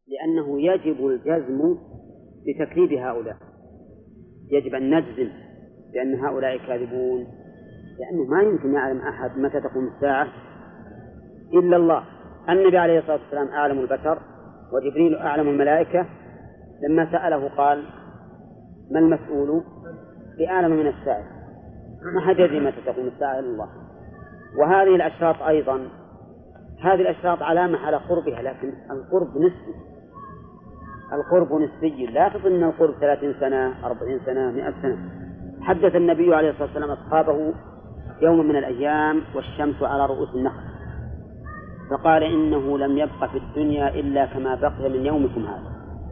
لأنه يجب الجزم بتكذيب هؤلاء، يجب أن نجزم بأن هؤلاء كاذبون، لأنه ما يمكن يعلم أحد متى تقوم الساعة إلا الله. النبي عليه الصلاة والسلام أعلم البشر، وجبريل أعلم الملائكة. لما سأله قال: ما المسؤول بأعلم من السائل؟ ما حد يدري متى تقوم الساعة إلا الله. وهذه الأشراط أيضا، هذه الأشراط علامة على قربها، لكن القرب نسبي، القرب نسبي، لا تظن القرب 30 سنة 40 سنة 100 سنة. حدث النبي عليه الصلاة والسلام أصحابه يوم من الأيام والشمس على رؤوس النخل، فقال: إنه لم يبق في الدنيا إلا كما بقي من يومكم هذا.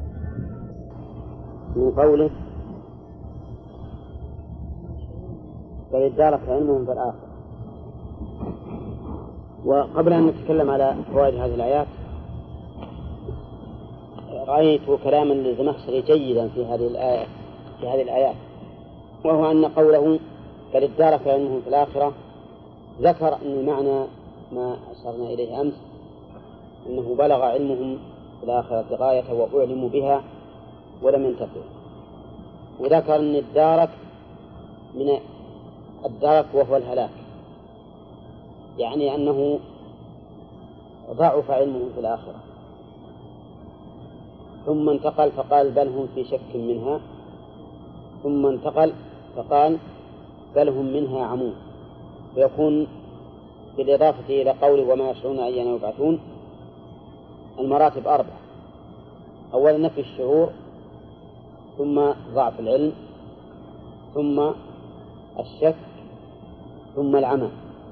من قوله: فليدارك علمهم في الآخرة. وقبل أن نتكلم على فوائد هذه الآيات، رأيت كلاما للزمخشري جيدا في هذه الآيات، وهو أن قوله فليدارك علمهم في الآخرة ذكر أن معنى ما أشرنا إليه أمس، أنه بلغ علمهم في الآخرة غاية وأعلموا بها ولم ينتفعوا. وذكر أن الدارك من الدرك وهو الهلاك، يعني أنه ضعف علمهم في الآخرة. ثم انتقل فقال: بل هم في شك منها. ثم انتقل فقال: بل هم منها عمون. ويكون بالإضافة إلى قوله وما يشعرون أيان يبعثون المراتب 4: أولا نفي الشعور، ثم ضعف العلم، ثم الشك، ثم العمى.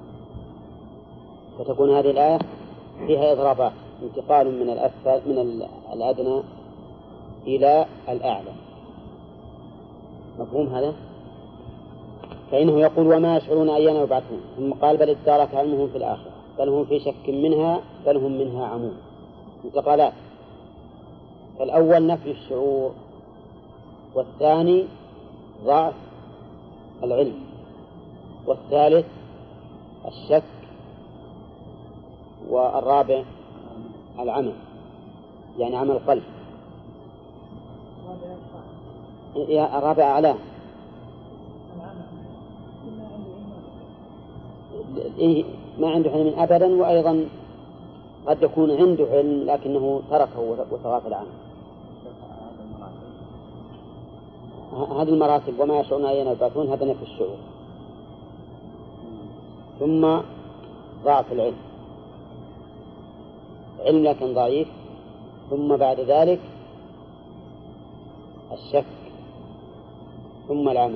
فتكون هذه الآية فيها إضرابات، انتقال من الأدنى إلى الأعلى. مفهوم هذا؟ فإنه يقول وما يشعرون أيان يبعثون، ثم قال بل ادارك علمهم في الآخرة، بل هم في شك منها، بل هم منها عمون. انتقالات: الأول نفي الشعور، والثاني ضعف العلم، والثالث الشك، والرابع العمى، يعني عمى القلب. الرابع أعلاه. ما عنده علم أبدا، وأيضا قد يكون عنده علم لكنه تركه وتغافل عنه. هذه المراتب وما يشعرون أيان يبعثون، هذا نفي الشعور، ثم ضعف العلم، علم لكن ضعيف، ثم بعد ذلك الشك، ثم العمى.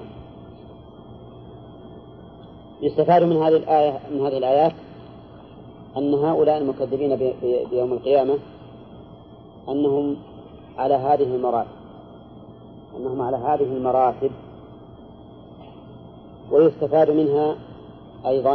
يستفاد من هذه الآيات أن هؤلاء المكذبين بيوم القيامة أنهم على هذه المراتب، ويستفاد منها أيضا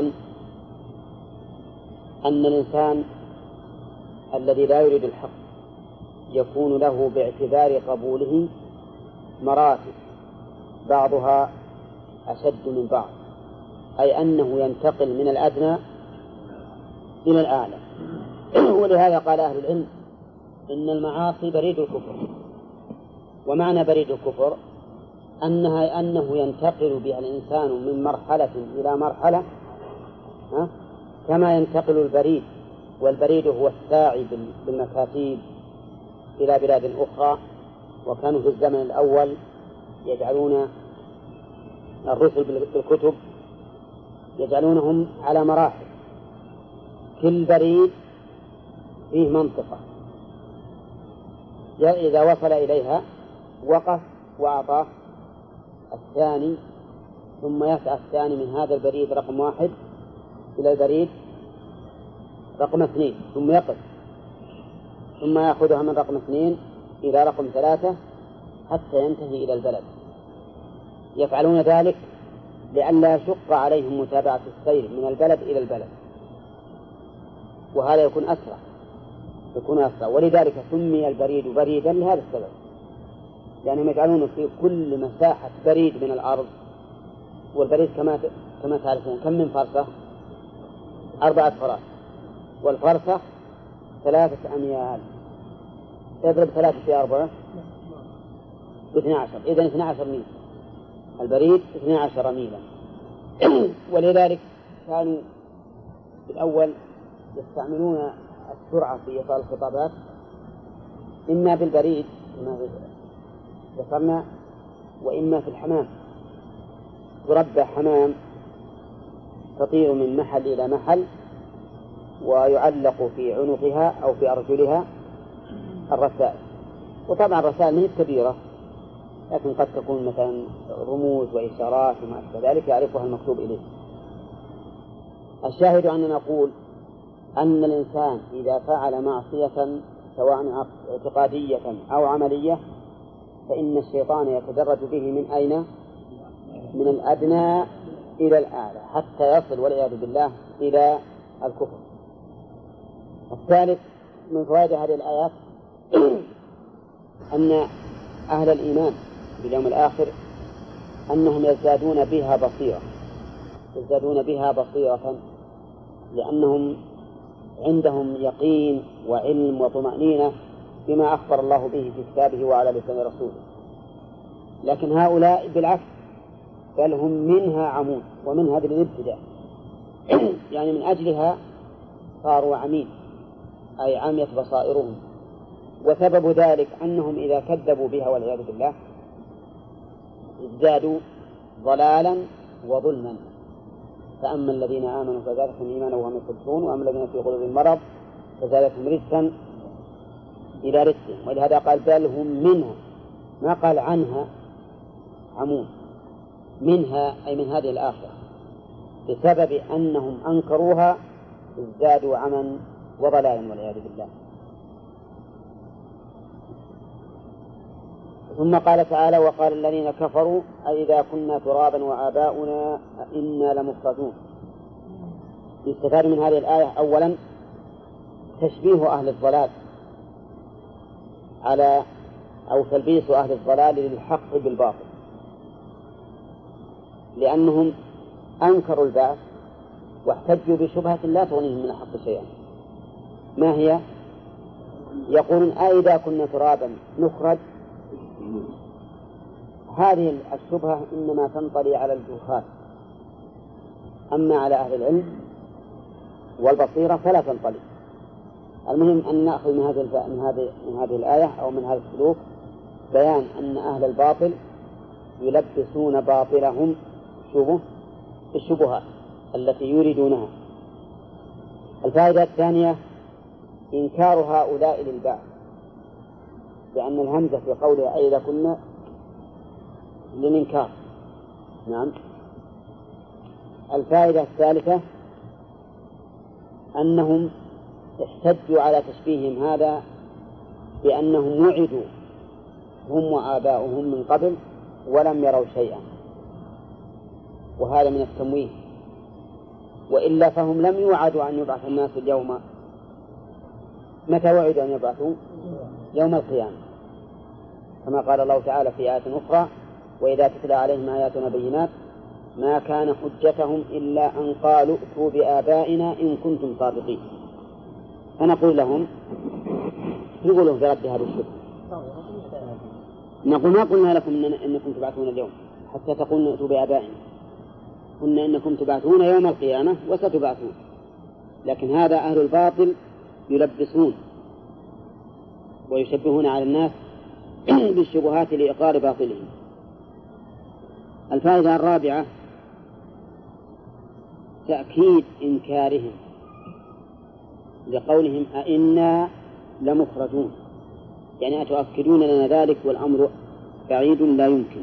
أن الإنسان الذي لا يريد الحق يكون له باعتبار قبوله مراتب، بعضها أشد من بعض، أي أنه ينتقل من الأدنى إلى الأعلى. ولهذا قال أهل العلم إن المعاصي بريد الكفر. ومعنى بريد الكفر أنه ينتقل بها الإنسان من مرحلة إلى مرحلة، كما ينتقل البريد، والبريد هو الساعي بالمكاتيب إلى بلاد أخرى. وكانوا في الزمن الأول يجعلون الرسل بالكتب يجعلونهم على مراحل، كل بريد فيه منطقة إذا وصل إليها وقف وأعطاه الثاني، ثم يسعى الثاني من هذا البريد رقم 1 إلى البريد رقم 2، ثم يقف، ثم يأخذها من رقم 2 إلى رقم 3 حتى ينتهي إلى البلد. يفعلون ذلك لئلا يشق عليهم متابعة السير من البلد إلى البلد، وهذا يكون أسرع. ولذلك سمي البريد بريدا لهذا السبب، يعني يجعلون في كل مساحة بريد من الأرض. والبريد كما تعرفون كم من فرسخ؟ 4 فراسخ، والفرسخ 3 أميال، اضرب 3 في 4 12، إذن 12 ميل. البريد 12 ميلا. ولذلك كانوا في الأول يستعملون السرعة في إيصال الخطابات إما بالبريد كما ذكرنا، وإما في الحمام. تربى حمام تطير من محل إلى محل، ويعلق في عنقها أو في أرجلها الرسائل. وطبعا الرسائل هي كبيرة، لكن قد تكون مثلا رموز وإشارات وما أشبه ذلك يعرفها المكتوب إليه. الشاهد أننا نقول أن الإنسان إذا فعل معصية سواء اعتقادية أو عملية فإن الشيطان يتدرج به من أين؟ من الأدنى إلى الأعلى حتى يصل والعياذ بالله إلى الكفر. الثالث من فوائد هذه الآيات أن أهل الإيمان باليوم الآخر أنهم يزدادون بها بصيرة لأنهم عندهم يقين وعلم وطمأنينة بما أخبر الله به في كتابه وعلى لسان رسوله. لكن هؤلاء بالعكس، بل هم منها عمون، ومن هذه الابتداء يعني من أجلها صاروا عمين، أي عميت بصائرهم. وسبب ذلك أنهم إذا كذبوا بها والعياذ بالله ازدادوا ضلالا وظلما. فأما الذين آمنوا فزادتهم إيمانا وهم يصدقون، وأما الذين في قلوبهم مرض فزادتهم رجسا إلى رجسهم. ولهذا قال بل هم منها، ما قال عنها عمون، منها أي من هذه الآخرة، بسبب أنهم أنكروها ازدادوا عما وضلالا والعياذ بالله. ثم قال تعالى وقال الذين كفروا أئذا كنا ترابا وآباؤنا أئنا لمخرجون. يستفاد من هذه الآية أولا تشبيه أهل الضلال على أو تلبيس أهل الضلال للحق بالباطل، لأنهم أنكروا البعث واحتجوا بشبهة لا تغنيهم من الحق شيئا. ما هي؟ يقولون أئذا كنا ترابا نخرج. هذه الشبهة إنما تنطلي على الجهال، أما على أهل العلم والبصيرة فلا تنطلي. المهم أن نأخذ من هذه الآية أو من هذا السلوك بيان أن أهل الباطل يلبسون باطلهم الشبهات التي يريدونها. الفائدة الثانية إنكار هؤلاء للبعث، لأن الهمزة في قوله أئذا كنا للإنكار. نعم. الفائدة الثالثة أنهم احتجوا على تشبيههم هذا بأنهم وعدوا هم وآباؤهم من قبل ولم يروا شيئا، وهذا من التمويه. وإلا فهم لم يوعدوا أن يبعث الناس اليوم. متى وعدوا أن يبعثوا؟ يوم القيامة، كما قال الله تعالى في آية أخرى وإذا تتلى عليهم آياتنا بينات ما كان حجتهم إلا أن قالوا ائتوا بآبائنا إن كنتم صادقين. فنقول لهم يقولوا في رد هذا الشبه، نقول ما قلنا لكم إنكم تبعثون اليوم حتى تقولوا ائتوا بآبائنا، قلنا إنكم تبعثون يوم القيامة وستبعثون. لكن هذا أهل الباطل يلبسون ويشبهون على الناس بالشبهات لإقرار باطلهم. الفائدة الرابعة تأكيد إنكارهم لقولهم أئنا لمخرجون، يعني أتؤكدون لنا ذلك والأمر بعيد لا يمكن.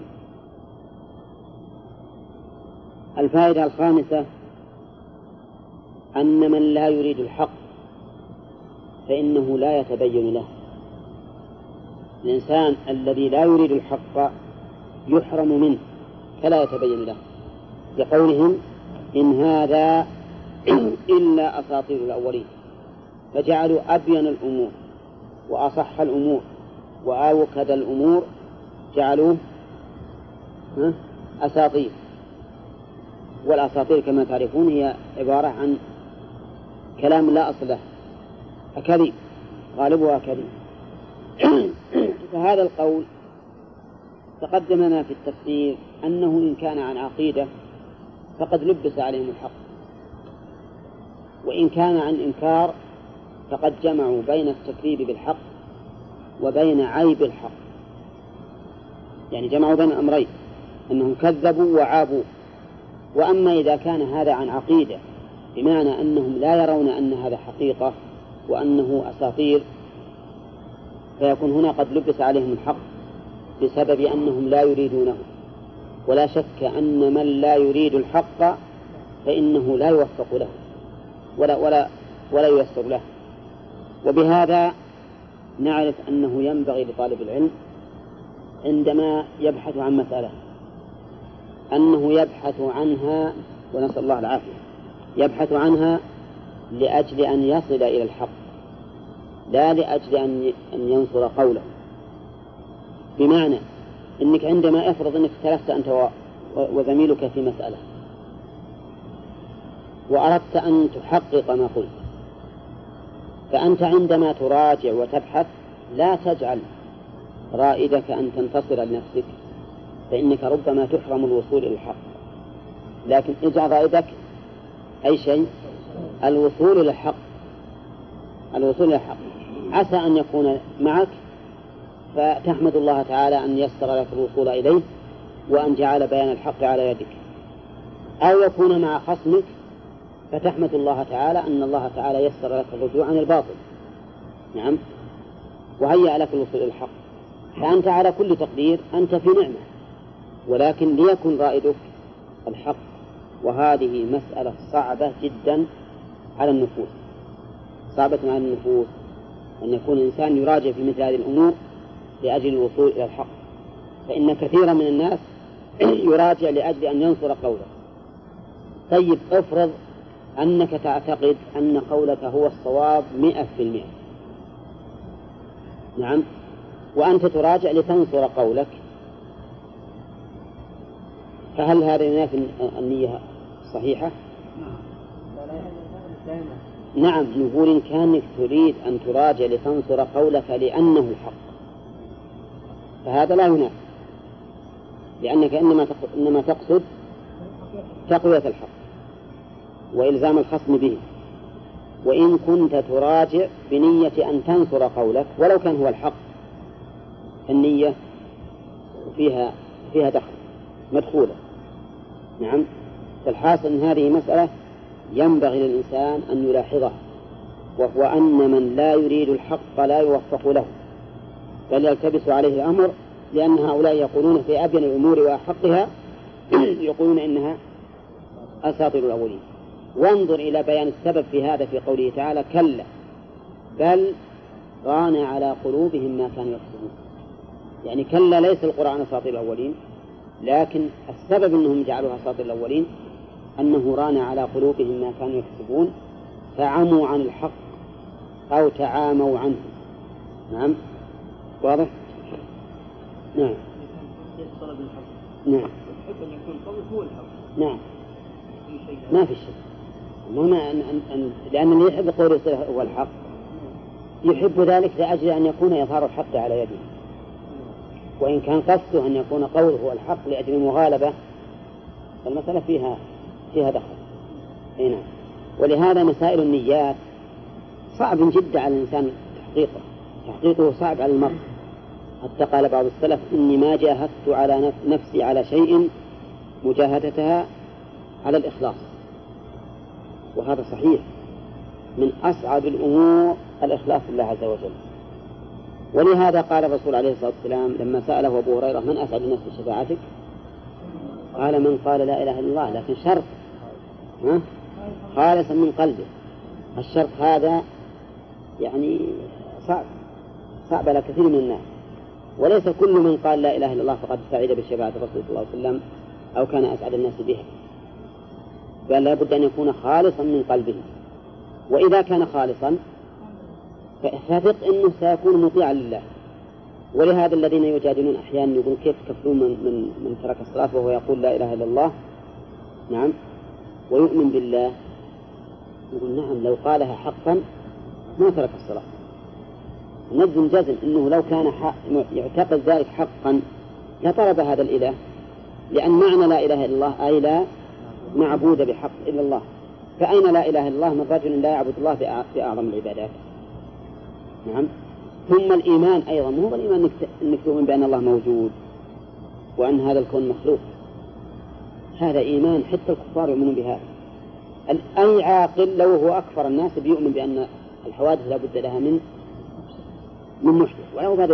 الفائدة الخامسة أن من لا يريد الحق فإنه لا يتبين له. الإنسان الذي لا يريد الحق يحرم منه فلا يتبين له، لقولهم إن هذا إلا أساطير الأولين، فجعلوا أبين الأمور وأصح الأمور وأوكد الأمور جعلوه أساطير. والأساطير كما تعرفون هي عبارة عن كلام لا أصل له، أكاذيب غالبها أكاذيب. فهذا القول تقدم لنا في التفسير أنه إن كان عن عقيدة فقد لبس عليهم الحق، وإن كان عن إنكار فقد جمعوا بين التكذيب بالحق وبين عيب الحق، يعني جمعوا بين الأمرين أنهم كذبوا وعابوا. وأما إذا كان هذا عن عقيدة بمعنى أنهم لا يرون أن هذا حقيقة وأنه أساطير، فيكون هنا قد لبس عليهم الحق بسبب أنهم لا يريدونه. ولا شك أن من لا يريد الحق فإنه لا يوفق له ولا ييسر له. وبهذا نعرف أنه ينبغي لطالب العلم عندما يبحث عن مسألة أنه يبحث عنها، ونسأل الله العافية، يبحث عنها لأجل أن يصل إلى الحق لا لأجل أن ينصر قوله. بمعنى أنك عندما افرض أنك اختلفت أنت وزميلك في مسألة وأردت أن تحقق ما قلت، فأنت عندما تراجع وتبحث لا تجعل رائدك أن تنتصر لنفسك، فإنك ربما تحرم الوصول إلى الحق، لكن اجعل رائدك أي شيء الوصول إلى الحق. الوصول إلى الحق عسى أن يكون معك فتحمد الله تعالى أن يسر لك الوصول إليه وأن جعل بيان الحق على يدك، أو يكون مع خصمك فتحمد الله تعالى أن الله تعالى يسر لك الرجوع عن الباطل. نعم، وهيأ لك الوصول إلى الحق، فأنت على كل تقدير أنت في نعمة، ولكن ليكن رائدك الحق. وهذه مسألة صعبة جدا على النفوس، صعبة على النفوس أن يكون الإنسان يراجع في مثل هذه الأمور لأجل الوصول إلى الحق، فإن كثيرا من الناس يراجع لأجل أن ينصر قوله. طيب افرض أنك تعتقد أن قولك هو الصواب 100%، نعم، وأنت تراجع لتنصر قولك، فهل هذا ينافي النية الصحيحة؟ نعم، نقول إن كانك تريد أن تراجع لتنصر قولك لأنه الحق فهذا لا ينافي، لأنك إنما تقصد تقوية الحق وإلزام الخصم به. وإن كنت تراجع بنية أن تنصر قولك ولو كان هو الحق فالنية فيها دخل مدخولة. نعم، فالحاصل أن هذه مسألة ينبغي للإنسان أن يلاحظها، وهو أن من لا يريد الحق لا يوفق له، بل يلتبس عليه الأمر، لأن هؤلاء يقولون في أبين الأمور وأحقها يقولون إنها أساطير الأولين. وانظر إلى بيان السبب في هذا في قوله تعالى: كلا بل ران على قلوبهم ما كانوا يكسبون. يعني كلا ليس القرآن أساطير الأولين، لكن السبب أنهم جعلوها أساطير الأولين أنه ران على قلوبهم ما كانوا يكسبون، فعموا عن الحق أو تعاموا عنه. نعم، واضح؟ نعم. نعم. نعم. ما في شيء، لأن اللي يحب قول هو الحق يحب ذلك لأجل أن يكون يظهر الحق على يده، وإن كان قصده أن يكون قوله هو الحق لأجل المغالبة فالمسألة فيها دخل. نعم. ولهذا مسائل النيات صعب جدا على الإنسان تحقيقه صعب على المرء، حتى قال بعض السلف: إني ما جاهدت على نفسي على شيء مجاهدتها على الإخلاص. وهذا صحيح، من أصعب الأمور الإخلاص لله عز وجل. ولهذا قال الرسول عليه الصلاة والسلام لما سأله أبو هريرة: من أسعد الناس بشفاعتك؟ قال: من قال لا إله إلا الله، لكن شرط خالصا من قلبه. الشرط هذا يعني صعب على كثير من الناس، وليس كل من قال لا إله إلا الله فقد سعد بشفاعة الرسول صلى الله عليه وسلم أو كان أسعد الناس بها، بل لا بد أن يكون خالصا من قلبه. وإذا كان خالصا فثق أنه سيكون مطيعا لله. ولهذا الذين يجادلون أحيانا يقول: كيف تكفرون من ترك الصلاة وهو يقول لا إله إلا الله، نعم، ويؤمن بالله؟ يقول: نعم، لو قالها حقا ما ترك الصلاة، نجزم جزم أنه لو كان يعتقد ذلك حقا لطلب هذا الإله، لأن معنى لا إله إلا الله أي لا معبود بحق إلا الله. فأين لا إله إلا الله من رجل لا يعبد الله بأعظم العبادات؟ نعم. ثم الإيمان أيضا مو الإيمان أنك تؤمن بأن الله موجود وأن هذا الكون مخلوق، هذا إيمان حتى الكفار يؤمنون بهذا. أي عاقل لو هو أكثر الناس بيؤمن بأن الحوادث لا بد لها من محدث، ولو هذا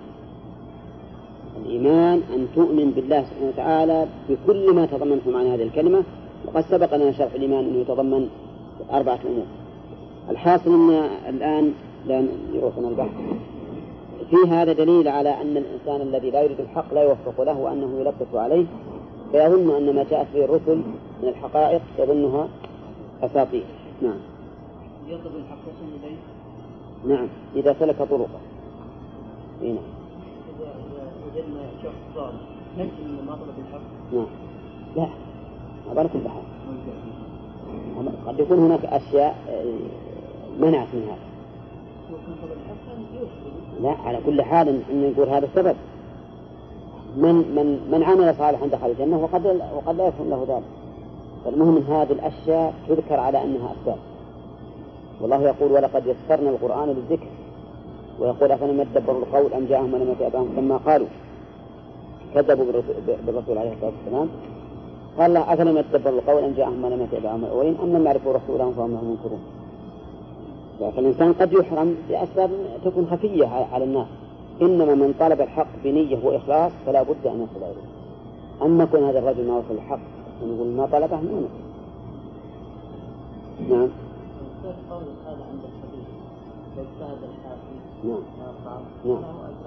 الإيمان أن تؤمن بالله سبحانه وتعالى بكل ما تضمنته معنى هذه الكلمة. وقد سبق لنا شرح الإيمان أنه يتضمن 4 أمور. الحاصل أن الآن لا يروحنا البحث في هذا دليل على أن الإنسان الذي لا يريد الحق لا يوفق له وأنه يلبس عليه، فيظن أن ما جاءت به الرسل من الحقائق يظنها أساطير. نعم. يطلب الحق إليه. نعم إذا سلك طرقه. نعم. إذا وجدنا شخص ضال نجد من ما طلب الحق. نعم. لا عبارة البحث. قد يكون هناك أشياء منعت من هذا. لا على كل حال إن نقول هذا السبب. من عمل صالحا دخل الجنة وقد لا يكون له ذلك. فالمهم من هذه الأشياء تذكر على أنها أسباب. والله يقول ولقد يسرنا القرآن للذكر، ويقول أفلم يدبروا القول أم جاءهم ما لم يأت آباءهم. لما قالوا كذبوا بالرسول عليه الصلاة والسلام قال الله أفلم يدبروا القول أم جاءهم ما لم يأت آباءهم الأولين أم لم يعرفوا رسولهم فهم له منكرون. فالإنسان قد يحرم بأسباب تكون خفية على الناس، إنما من طلب الحق بنية وإخلاص فلا بد أن يصل إليه. أما كون هذا الرجل ما وصل الحق ونقول ما طلبه منه. نعم. هذا عند الحديث فاجتهد الحاكم. نعم. نعم.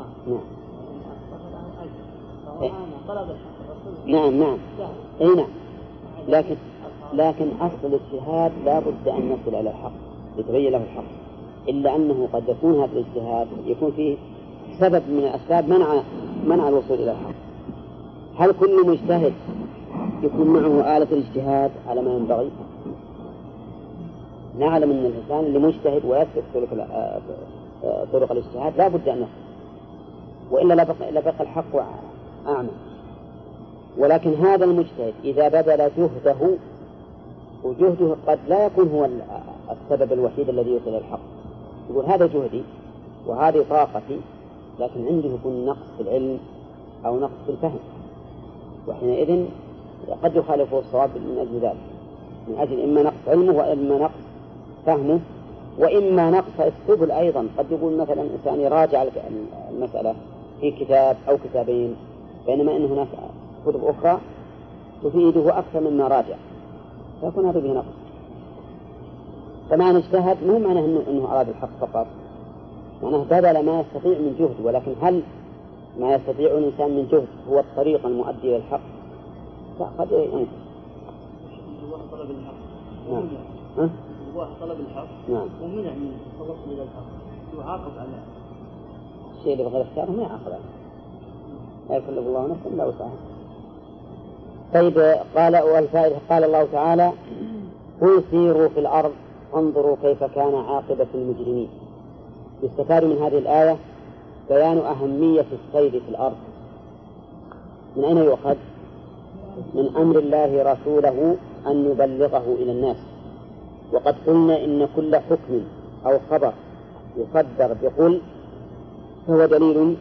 نعم. نعم. أي نعم. لكن أصل الاجتهاد لا بد أن نصل إلى الحق يتبين له الحق، إلا أنه قد يكون هذا الاجتهاد يكون فيه سبب من الأسباب منع الوصول إلى الحق. هل كل مجتهد يكون معه آلة الاجتهاد على ما ينبغي؟ نعلم أن الإنسان اللي مجتهد ويسلك طرق الاجتهاد لا بد أن يصل، وإلا لبقى الحق أعمى. ولكن هذا المجتهد إذا بذل جهده، وجهده قد لا يكون هو السبب الوحيد الذي يوصل إلى الحق، يقول هذا جهدي وهذه طاقتي، لكن عنده يكون نقص في العلم أو نقص في الفهم، وحينئذ قد يخالفه الصواب من أجل ذلك، من أجل إما نقص علمه وإما نقص فهمه وإما نقص السبل أيضا. قد يقول مثلا إنسان يراجع المسألة في كتاب أو كتابين، بينما إن هناك كتب أخرى تفيده أكثر مما راجع، فيكون هذا به نقص. فمعنى اجتهد مو معناه أنه أراد الحق فقط، معناه بذل ما يستطيع من جهد. ولكن هل ما يستطيع الإنسان من جهد هو الطريق المؤدي إلى الحق؟ فقد ينقص. طلب الحق. نعم. طلب الحق. نعم. ومنع من التوصل إلى الحق يعاقب على الشيء اللي بغير اختياره ما يعاقب عليه، لا يكلف الله نفسا إلا وسعها. طيب قال والفائدة قال الله تعالى قل سيروا في الأرض فانظروا كيف كان عاقبة المجرمين. يستفاد من هذه الآية بيان أهمية السير في الأرض. من أين يؤخذ؟ من أمر الله رسوله أن يبلغه إلى الناس. وقد قلنا إن كل حكم أو خبر يصدر بقل فهو دليل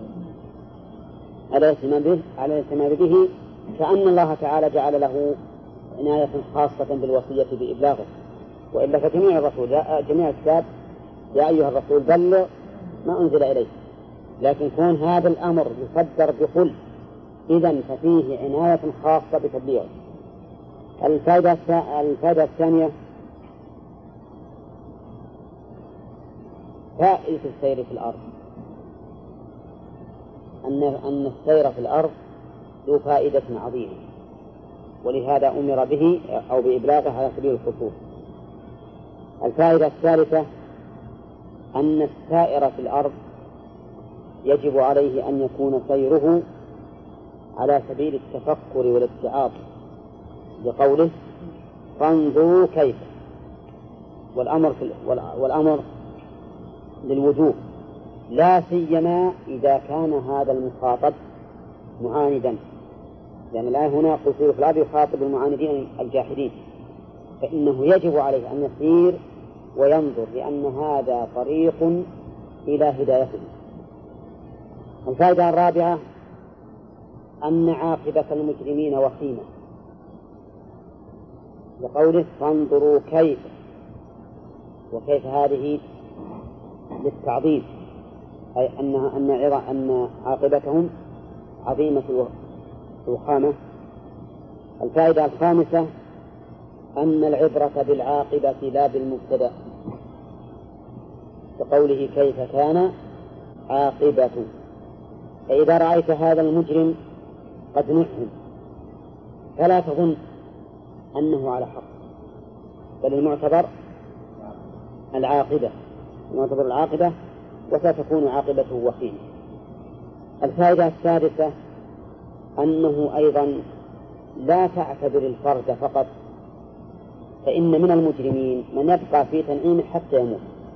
على الاهتمام به، كأن الله تعالى جعل له عناية خاصة بالوصية بإبلاغه. وإلا فجميع الرسول جميع الكتاب يا أيها الرسول بلغ ما أنزل إليه، لكن كون هذا الأمر يصدر بقل إذن ففيه عناية خاصة بتبليغه. الفائدة الثانية فائدة السير في الأرض، أن السير في الأرض ذو فائدة عظيمة، ولهذا أمر به أو بإبلاغه على سبيل الخصوص. الفائدة الثالثة أن السائر في الأرض يجب عليه أن يكون سيره على سبيل التفكر والاتعاظ، لقوله فانظروا كيف، والأمر للوجوب لا سيما إذا كان هذا المخاطب معاندا، لأن الآية هنا قل سيروا في الأرض يخاطب المعاندين الجاحدين، فإنه يجب عليه أن يسير وينظر، لأن هذا طريق إلى هدايته. الفائدة الرابعة أن عاقبة المجرمين وخيمة، لقوله فانظروا كيف، وكيف هذه للتعظيم، أي أن عاقبتهم عظيمة الوخامة. الفائدة الخامسة أن العبرة بالعاقبة لا بالمبتدأ، كقوله كيف كان عاقبة، فإذا رأيت هذا المجرم قد نعم فلا تظن أنه على حق، بل المعتبر العاقبة، وستكون عاقبته وخيمة. الفائدة السادسة أنه أيضا لا تعتبر الفرد فقط، فإن من المجرمين من يبقى في تنعيم حتى يموت،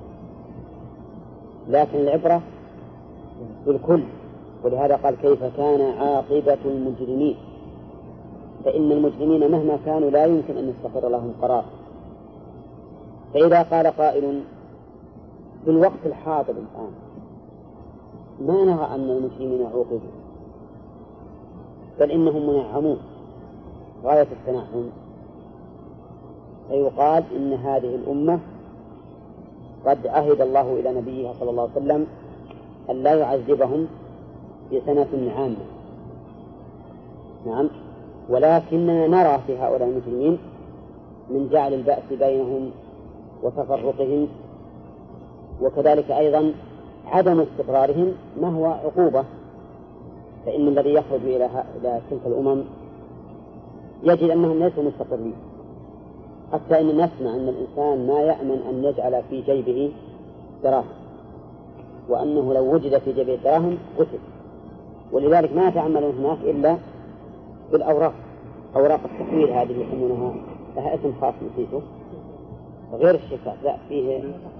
لكن العبرة بالكل، ولهذا قال كيف كان عاقبة المجرمين، فإن المجرمين مهما كانوا لا يمكن أن يستقر لهم قرار. فإذا قال قائل في الوقت الحاضر الآن ما نرى أن المجرمين عوقبوا، بل إنهم منعمون غاية التنعم، فيقال إن هذه الأمة قد عهد الله إلى نبيه صلى الله عليه وسلم أن لا يعذبهم في سنة عامة. نعم، ولكننا نرى في هؤلاء المجرمين من جعل البأس بينهم وتفرقهم، وكذلك أيضا عدم استقرارهم ما هو عقوبة، فإن الذي يخرج إلى تلك الأمم يجد أنهم ليسوا مستقرين، حتى إن نسمع أن الإنسان ما يأمن أن يجعل في جيبه دراهم، وأنه لو وجد في جيبه دراهم قتل، ولذلك ما يتعاملون هناك إلا بالأوراق، أوراق التحويل هذه يسمونها، لها اسم خاص نسيته غير الشيكات، لا فيه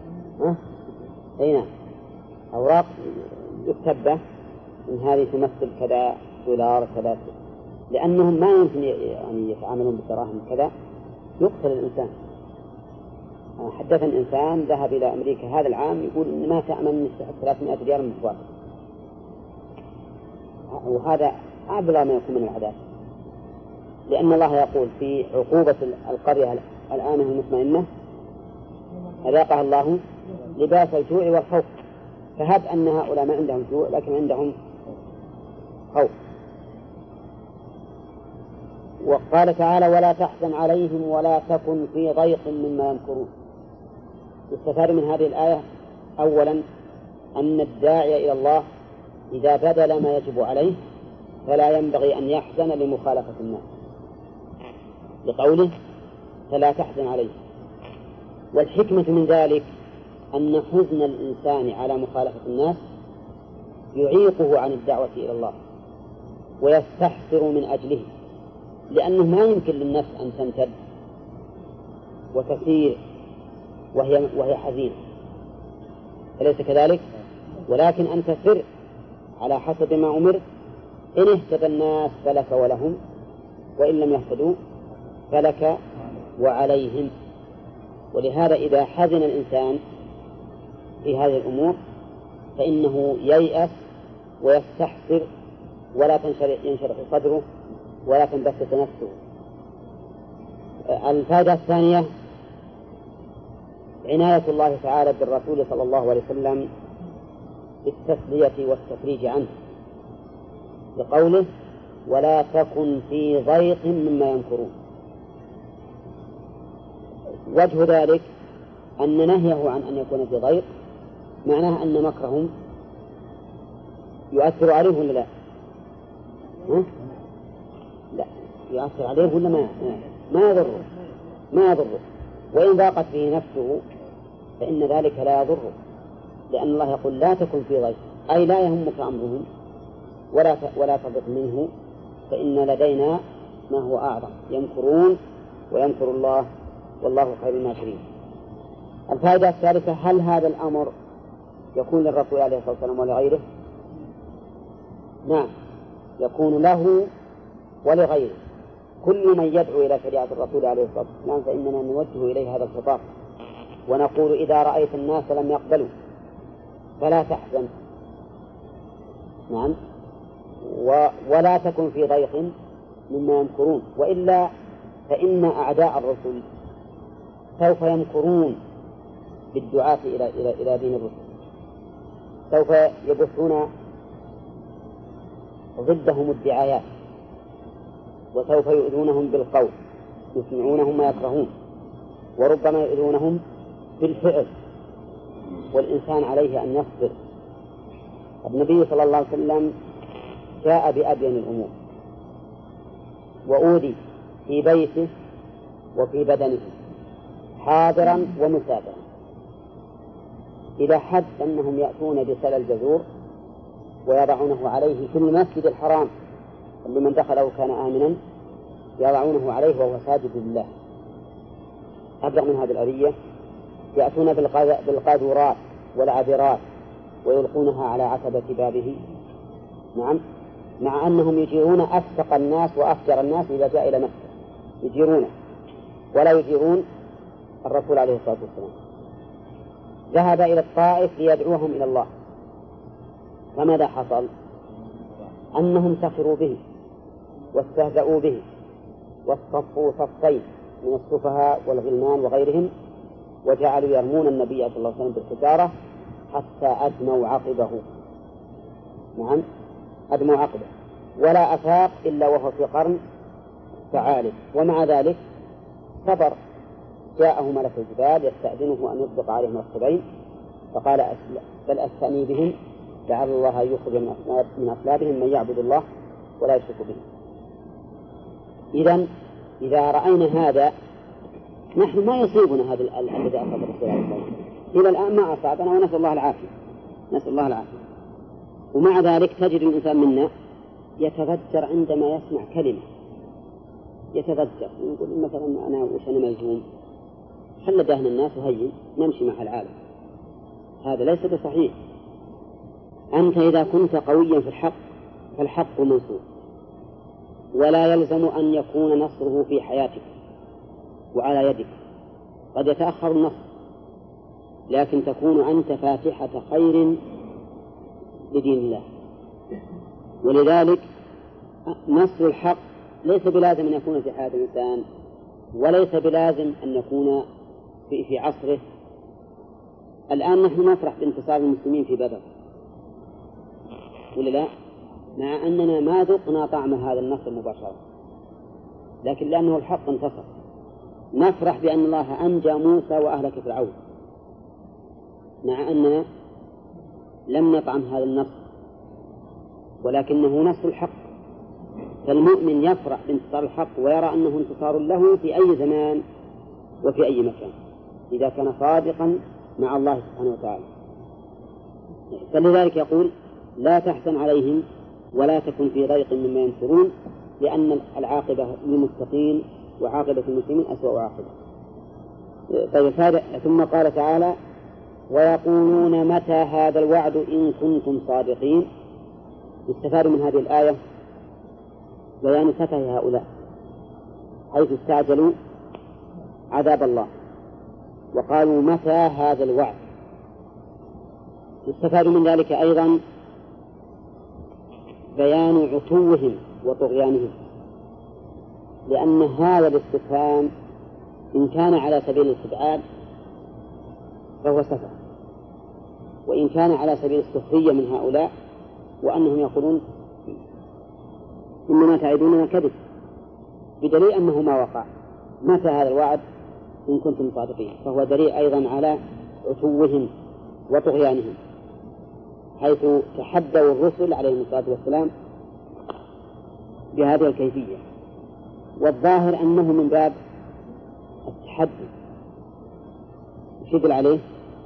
نعم أوراق يكتب إن هذه تمثل كذا دولار كذا، لأنهم ما يمكن يعني يتعاملون بالدراهم كذا، يقتل الإنسان. حدثني إنسان ذهب إلى أمريكا هذا العام يقول إن ما تأمن من 300 ريال من الفوائد، وهذا أبلغ ما يكون من العذاب، لأن الله يقول في عقوبة القرية الآن المطمئنة أذاقها الله لباس الجوع والخوف، فهب أن هؤلاء ما عندهم جوع لكن عندهم خوف. وقال تعالى ولا تحزن عليهم ولا تكن في ضيق مما يمكرون. يستفاد من هذه الآية أولا أن الداعي إلى الله إذا بذل ما يجب عليه فلا ينبغي أن يحزن لمخالفة الناس، لقوله فلا تحزن عليه. والحكمة من ذلك أن حزن الإنسان على مخالفة الناس يعيقه عن الدعوة إلى الله ويستحسر من أجله، لأنه ما يمكن للنفس أن تمتد وتسير وهي حزينة، أليس كذلك؟ ولكن أن تسر على حسب ما أمر، إن اهتدى الناس فلك ولهم، وإن لم يهتدوا فلك وعليهم. ولهذا إذا حزن الإنسان في هذه الأمور فإنه ييأس ويستحسر ولا ينشرح صدره ولا تنبسط نفسه. الفائدة الثانية عناية الله تعالى بالرسول صلى الله عليه وسلم بالتسلية والتفريج عنه، بقوله ولا تكن في ضيق مما يمكرون. وجه ذلك أن نهيه عن أن يكون في ضيق معناه أن مكرهم يؤثر عليه ولا لا؟ لا يؤثر عليه ولا ما يضره، وإن ضاقت به نفسه فإن ذلك لا يضره، لأن الله يقول لا تكن في ضيق، أي لا يهمك أمرهم ولا تضق منه، فإن لدينا ما هو أعظم، يمكرون ويمكر الله والله خير الماكرين. الفائدة الثالثة هل هذا الأمر يكون للرسول عليه الصلاة والسلام ولغيره؟ نعم، يكون له ولغيره. كل من يدعو إلى شريعة الرسول عليه الصلاة والسلام فإننا نوجه إليه هذا الخطاب ونقول: إذا رأيت الناس لم يقبلوا فلا تحزن، نعم، ولا تكن في ضيق مما يمكرون، وإلا فإن أعداء الرسل سوف يمكرون بالدعاة إلى دين الرسل، سوف يبثون ضدهم الدعايات، وسوف يؤذونهم بالقول، يسمعونهم ما يكرهون، وربما يؤذونهم بالفعل، والإنسان عليه أن يصبر. النبي صلى الله عليه وسلم جاء بأبين الأمور وأوذي في بيته وفي بدنه حاضرا ومسافرا، إلى حد أنهم يأتون بسل الجزور ويضعونه عليه في المسجد الحرام اللي من دخله كان آمنا، يضعونه عليه وهو ساجد لله. أبلغ من هذه الأذية، يأتون بالقاذورات والعبرات ويلقونها على عتبة بابه، نعم، مع أنهم يجيرون أفسق الناس وأفجر الناس إذا جاء إلى مكة، يجيرونه ولا يجيرون الرسول عليه الصلاة والسلام. ذهب إلى الطائف ليدعوهم إلى الله، فماذا حصل؟ أنهم سخروا به واستهزأوا به واصطفوا صفين من السفهاء والغلمان وغيرهم، وجعلوا يرمون النبي صلى الله عليه وسلم بالحجارة حتى أدموا عقبه، نعم، أدموا عقبه، ولا أفاق إلا وهو في قرن فعالٍ. ومع ذلك صبر. جاءه ملك الجبال يستأذنه أن يطلق عليهم الصبين، فقال: بل أستأني بهم لعل الله يخرج من أصلابهم من يعبد الله ولا يشرك به. إذا رأينا هذا نحن ما يصيبنا هذا الذي أصاب الرسول عليه الصلاة والسلام إلى الآن، ما أصابنا، ونسأل الله العافية، نسأل الله العافية. ومع ذلك تجد الإنسان منا يتذكر عندما يسمع كلمة، يتذكر يقول مثلا: أنا ملزوم، خل دهن الناس وهين نمشي مع العالم. هذا ليس بصحيح. أنت إذا كنت قويا في الحق فالحق منصور، ولا يلزم أن يكون نصره في حياتك وعلى يدك، قد يتأخر النصر، لكن تكون أنت فاتحة خير لدين الله. ولذلك نصر الحق ليس بلازم أن يكون في حياة الإنسان، وليس بلازم أن يكون في عصره. الآن نحن نفرح بانتصار المسلمين في بدر، ولا لا؟ مع أننا ما ذقنا طعم هذا النصر مباشرة، لكن لأنه الحق انتصر. نفرح بأن الله أنجى موسى وأهلك فرعون، مع أننا لم نطعم هذا النصر، ولكنه نصر الحق. فالمؤمن يفرح بانتصار الحق ويرى أنه انتصار له في أي زمان وفي أي مكان، إذا كان صادقا مع الله سبحانه وتعالى. فلذلك يقول: لا تحزن عليهم ولا تكن في ضيق مما يمكرون، لأن العاقبة للمتقين وعاقبة المسلمين أسوأ عاقبة. طيب، ثم قال تعالى: ويقولون متى هذا الوعد إن كنتم صادقين. يستفاد من هذه الآية بيان سفه هؤلاء حيث استعجلوا عذاب الله وقالوا متى هذا الوعد. يستفاد من ذلك أيضا بيان عتوهم وطغيانهم، لأن هذا الاستفهام إن كان على سبيل الاستبعاد فهو سفه، وإن كان على سبيل السخرية من هؤلاء وأنهم يقولون إنما تعدوننا كذب، بدليل أنه ما وقع. متى هذا الوعد إن كنتم صادقين، فهو دليل أيضا على عتوهم وطغيانهم، حيث تحدوا الرسل عليهم الصلاة والسلام بهذه الكيفية. والظاهر أنه من باب التحدي. يشدل عليه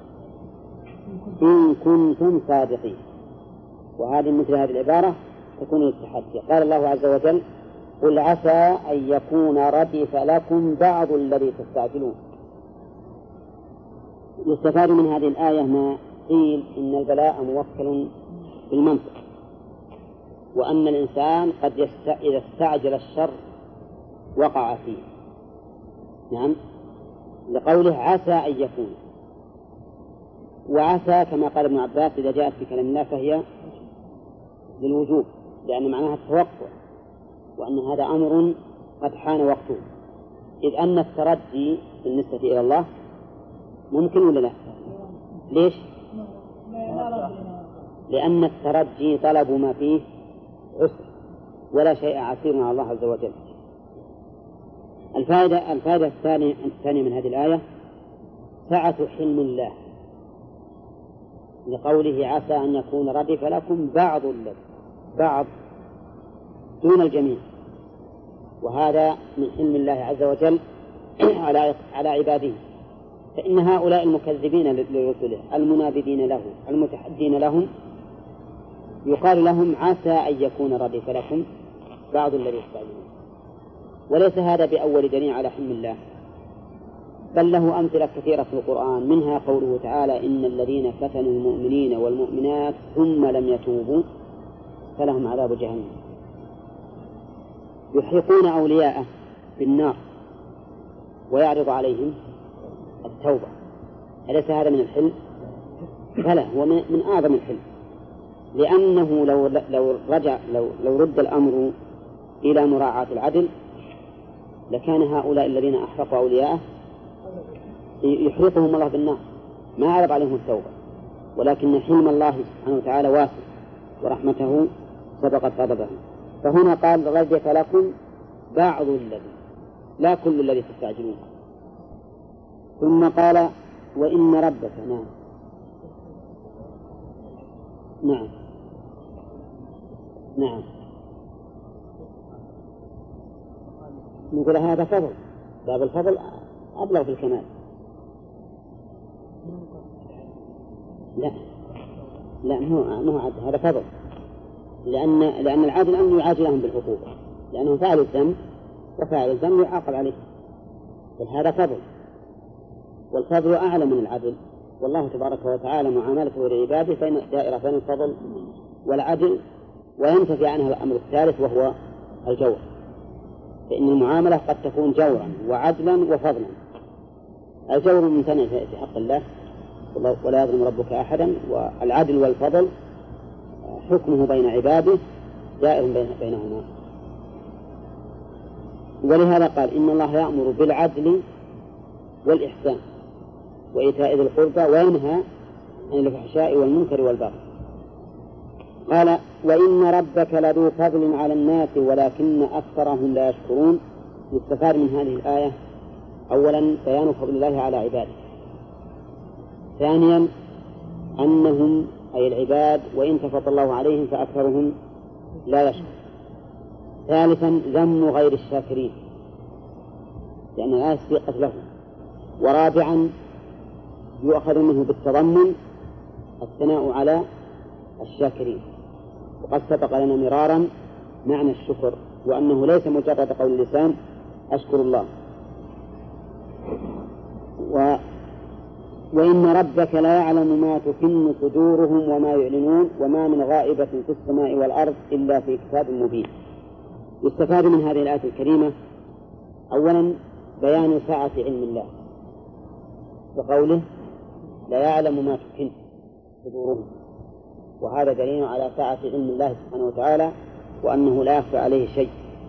إن كنتم صادقين، وهذه مثل هذه العبارة تكون للتحدي. قال الله عز وجل: قل عسى أن يكون ردف لكم بعض الذي تستعجلون. يستفاد من هذه الآية ما قيل إن البلاء موكل بالمنطق، وأن الإنسان قد إذا استعجل الشر وقع فيه. نعم، لقوله عسى أن يكون، وعسى كما قال ابن عباس إذا جاءت في كلام الله فهي للوجوب، لأن معناها التوقع، وأن هذا أمر قد حان وقته، إذ أن الترجي بالنسبة إلى الله ممكن ولا لا؟ ليش؟ لأن الترجي طلب ما فيه عسر، ولا شيء عسير على الله عز وجل. الفائدة الثانية من هذه الآية سعة حلم الله، لقوله عسى أن يكون ردف لكم بعض دون الجميع، وهذا من حلم الله عز وجل على عباده. فإن هؤلاء المكذبين لرسله المنابذين له المتحدين لهم يقال لهم عسى أن يكون ردف لكم بعض الذي يستعجلون، وليس هذا بأول دليل على حلم الله، بل له أمثلة كثيرة في القرآن، منها قوله تعالى إن الذين فتنوا المؤمنين والمؤمنات ثم لم يتوبوا فلهم عذاب جهنم. يحرقون أولياءه بالنار ويعرض عليهم التوبة، أليس هذا من الحلم؟ بلى، هو من أعظم الحلم، لأنه لو رد الأمر إلى مراعاة العدل لكان هؤلاء الذين أحرقوا أولياءه يحرقهم الله بالنار، ما عرض عليهم التوبة، ولكن حلم الله سبحانه وتعالى واسع ورحمته سبقت غضبه. فهنا قال ردف لكم بعض الذي، لا كل الذي تستعجلون. ثم قال وإن ربك. نعم نقول هذا فضل، باب الفضل أبلغ في الكمال. لا مو عدل، هذا فضل، لأن العادل أن يعاجلهم بالعقوبة، لأنهم فعلوا الذنب وفاعل الذنب يعاقب عليه، هذا فضل، والفضل أعلى من العدل، والله تبارك وتعالى معاملته لعباده دائرة بين الفضل والعدل، وينتفي عنها الأمر الثالث وهو الجور، فإن المعاملة قد تكون جورا وعدلا وفضلا. الجور ممتنع في حق الله ولا يظلم ربك أحدا، والعدل والفضل حكمه بين عباده دائر بينهما. ولهذا قال إن الله يأمر بالعدل والإحسان وإيتاء ذي القربى وينهى عن الفحشاء والمنكر والبغي. قال وإن ربك لذو فضل على الناس ولكن أكثرهم لا يشكرون. يستفاد من هذه الآية أولا بيان فضل الله على عباده، ثانيا أنهم أي العباد وإن تفضل الله عليهم فأكثرهم لا يشكر، ثالثا ذم غير الشاكرين لأن الآية سبقت له، ورابعا يؤخذ منه بالتضمن الثناء على الشاكرين، وقد سبق لنا مرارا معنى الشكر وأنه ليس مجرد قول اللسان أشكر الله. وإن ربك لا يعلم ما تكن صدورهم وما يعلنون وما من غائبة في السماء والأرض إلا في كتاب مبين. يستفاد من هذه الآية الكريمة أولا بيان سعة علم الله وقوله لا يعلم ما تكن صدورهم، وهذا دليل على سعة علم الله سبحانه وتعالى وأنه لا يخفى عليه شيء.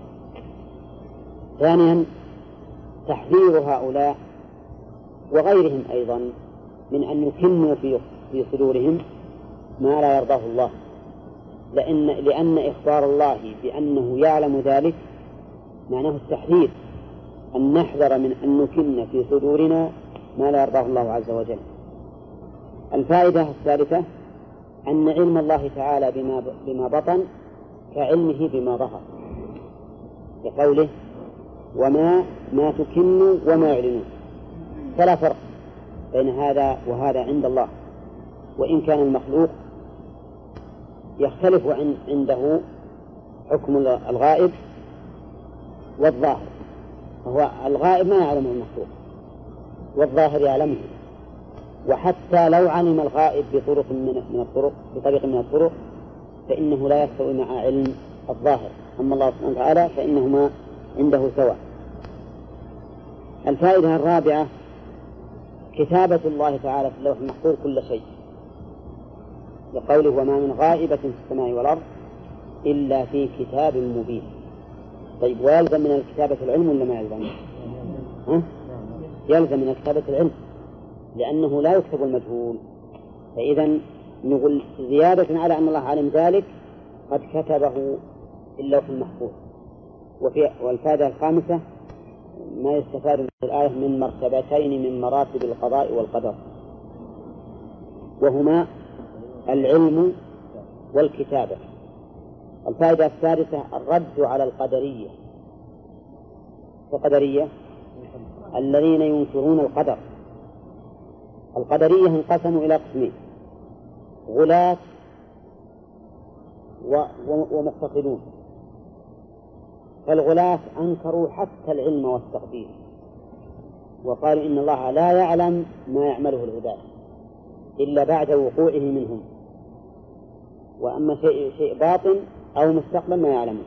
ثانيا تحذير هؤلاء وغيرهم أيضا من أن يكنوا في صدورهم ما لا يرضاه الله، لأن إخبار الله بأنه يعلم ذلك معناه التحذير، أن نحذر من أن نكن في صدورنا ما لا يرضاه الله عز وجل. الفائدة الثالثة أن علم الله تعالى بما بطن كعلمه بما ظهر، كقوله وما تكن وما يعلنون، فلا فرق بين هذا وهذا عند الله، وإن كان المخلوق يختلف عنده حكم الغائب والظاهر، فهو الغائب ما يعلمه المخلوق والظاهر يعلمه، وحتى لو علم الغائب بطريق من الطرق فإنه لا يستوي مع علم الظاهر. أما الله سبحانه وتعالى فإنهما عنده سواء. الفائدة الرابعة كتابة الله تعالى في اللوح المحفوظ كل شيء، لقوله وما من غائبة في السماء والأرض إلا في كتاب مبين. طيب ويلزم من الكتابة العلم ولا ما يلزم؟ يلزم من الكتابة العلم، لأنه لا يكتب المجهول. فإذا نقول زيادة على أن الله علم ذلك قد كتبه في اللوح المحفوظ. والفائدة الخامسة ما يستفاد من الآية من مرتبتين من مراتب القضاء والقدر، وهما العلم والكتابة. الفائدة السادسة الرد على القدرية. القدرية الذين ينكرون القدر. القدرية انقسموا إلى قسمين: غلاة ومقتصدون. فالغلاة أنكروا حتى العلم والتقدير، وقالوا إن الله لا يعلم ما يعمله العباد إلا بعد وقوعه منهم، وأما شيء باطن أو مستقبل ما يعلمه،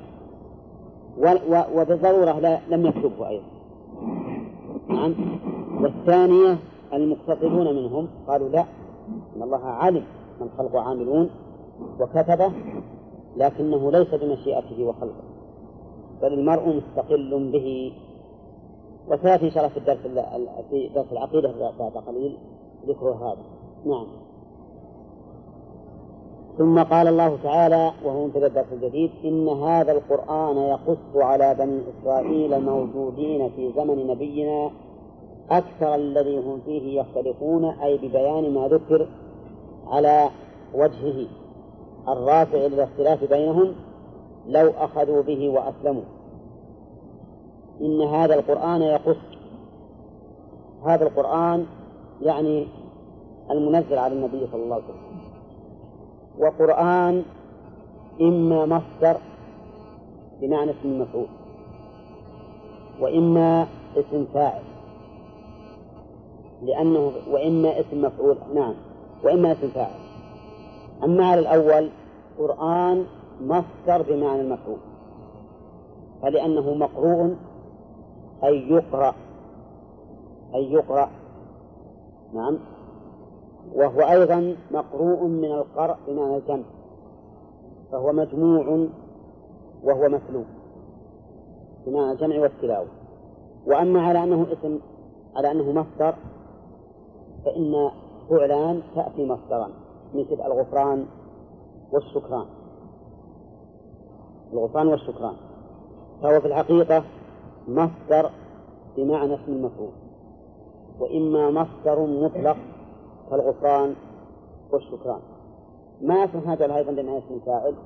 وبالضرورة لم يكتبه أيضا. نعم. والثانية المقتصدون منهم قالوا لا، إن الله علم من خلق عاملون وكتبه، لكنه ليس بمشيئته وخلقه، بل المرء مستقل به. وسيأتي إن شاء الله في درس العقيدة بعد قليل ذكر هذا. نعم. ثم قال الله تعالى وهو في الدرس الجديد: إن هذا القرآن يقص على بني إسرائيل الموجودين في زمن نبينا أكثر الذي هم فيه يختلفون، أي ببيان ما ذكر على وجهه الرافع للاختلاف بينهم لو أخذوا به وأسلموا. إن هذا القرآن يقص. هذا القرآن يعني المنزل على النبي صلى الله عليه وسلم. وقرآن إما مصدر بمعنى اسم المفعول، وإما اسم فاعل، لأنه وإما اسم مفعول. نعم، وإما اسم فاعل. أما على الأول قرآن مصدر بمعنى المفعول، فلأنه مقروء أي يقرأ. نعم. وهو أيضا مقروء من القرء بمعنى الجمع، فهو مجموع وهو متلو بمعنى الجمع والتلاوة. وأما على أنه مصدر فإن فعلان تأتي مصدرا، مثل الغفران والشكران. فهو في الحقيقة مصدر بمعنى اسم المفعول، وإما مصدر مطلق كالغفران والشكران. ما اسم هذا أيضا بمعنى اسم الفاعل،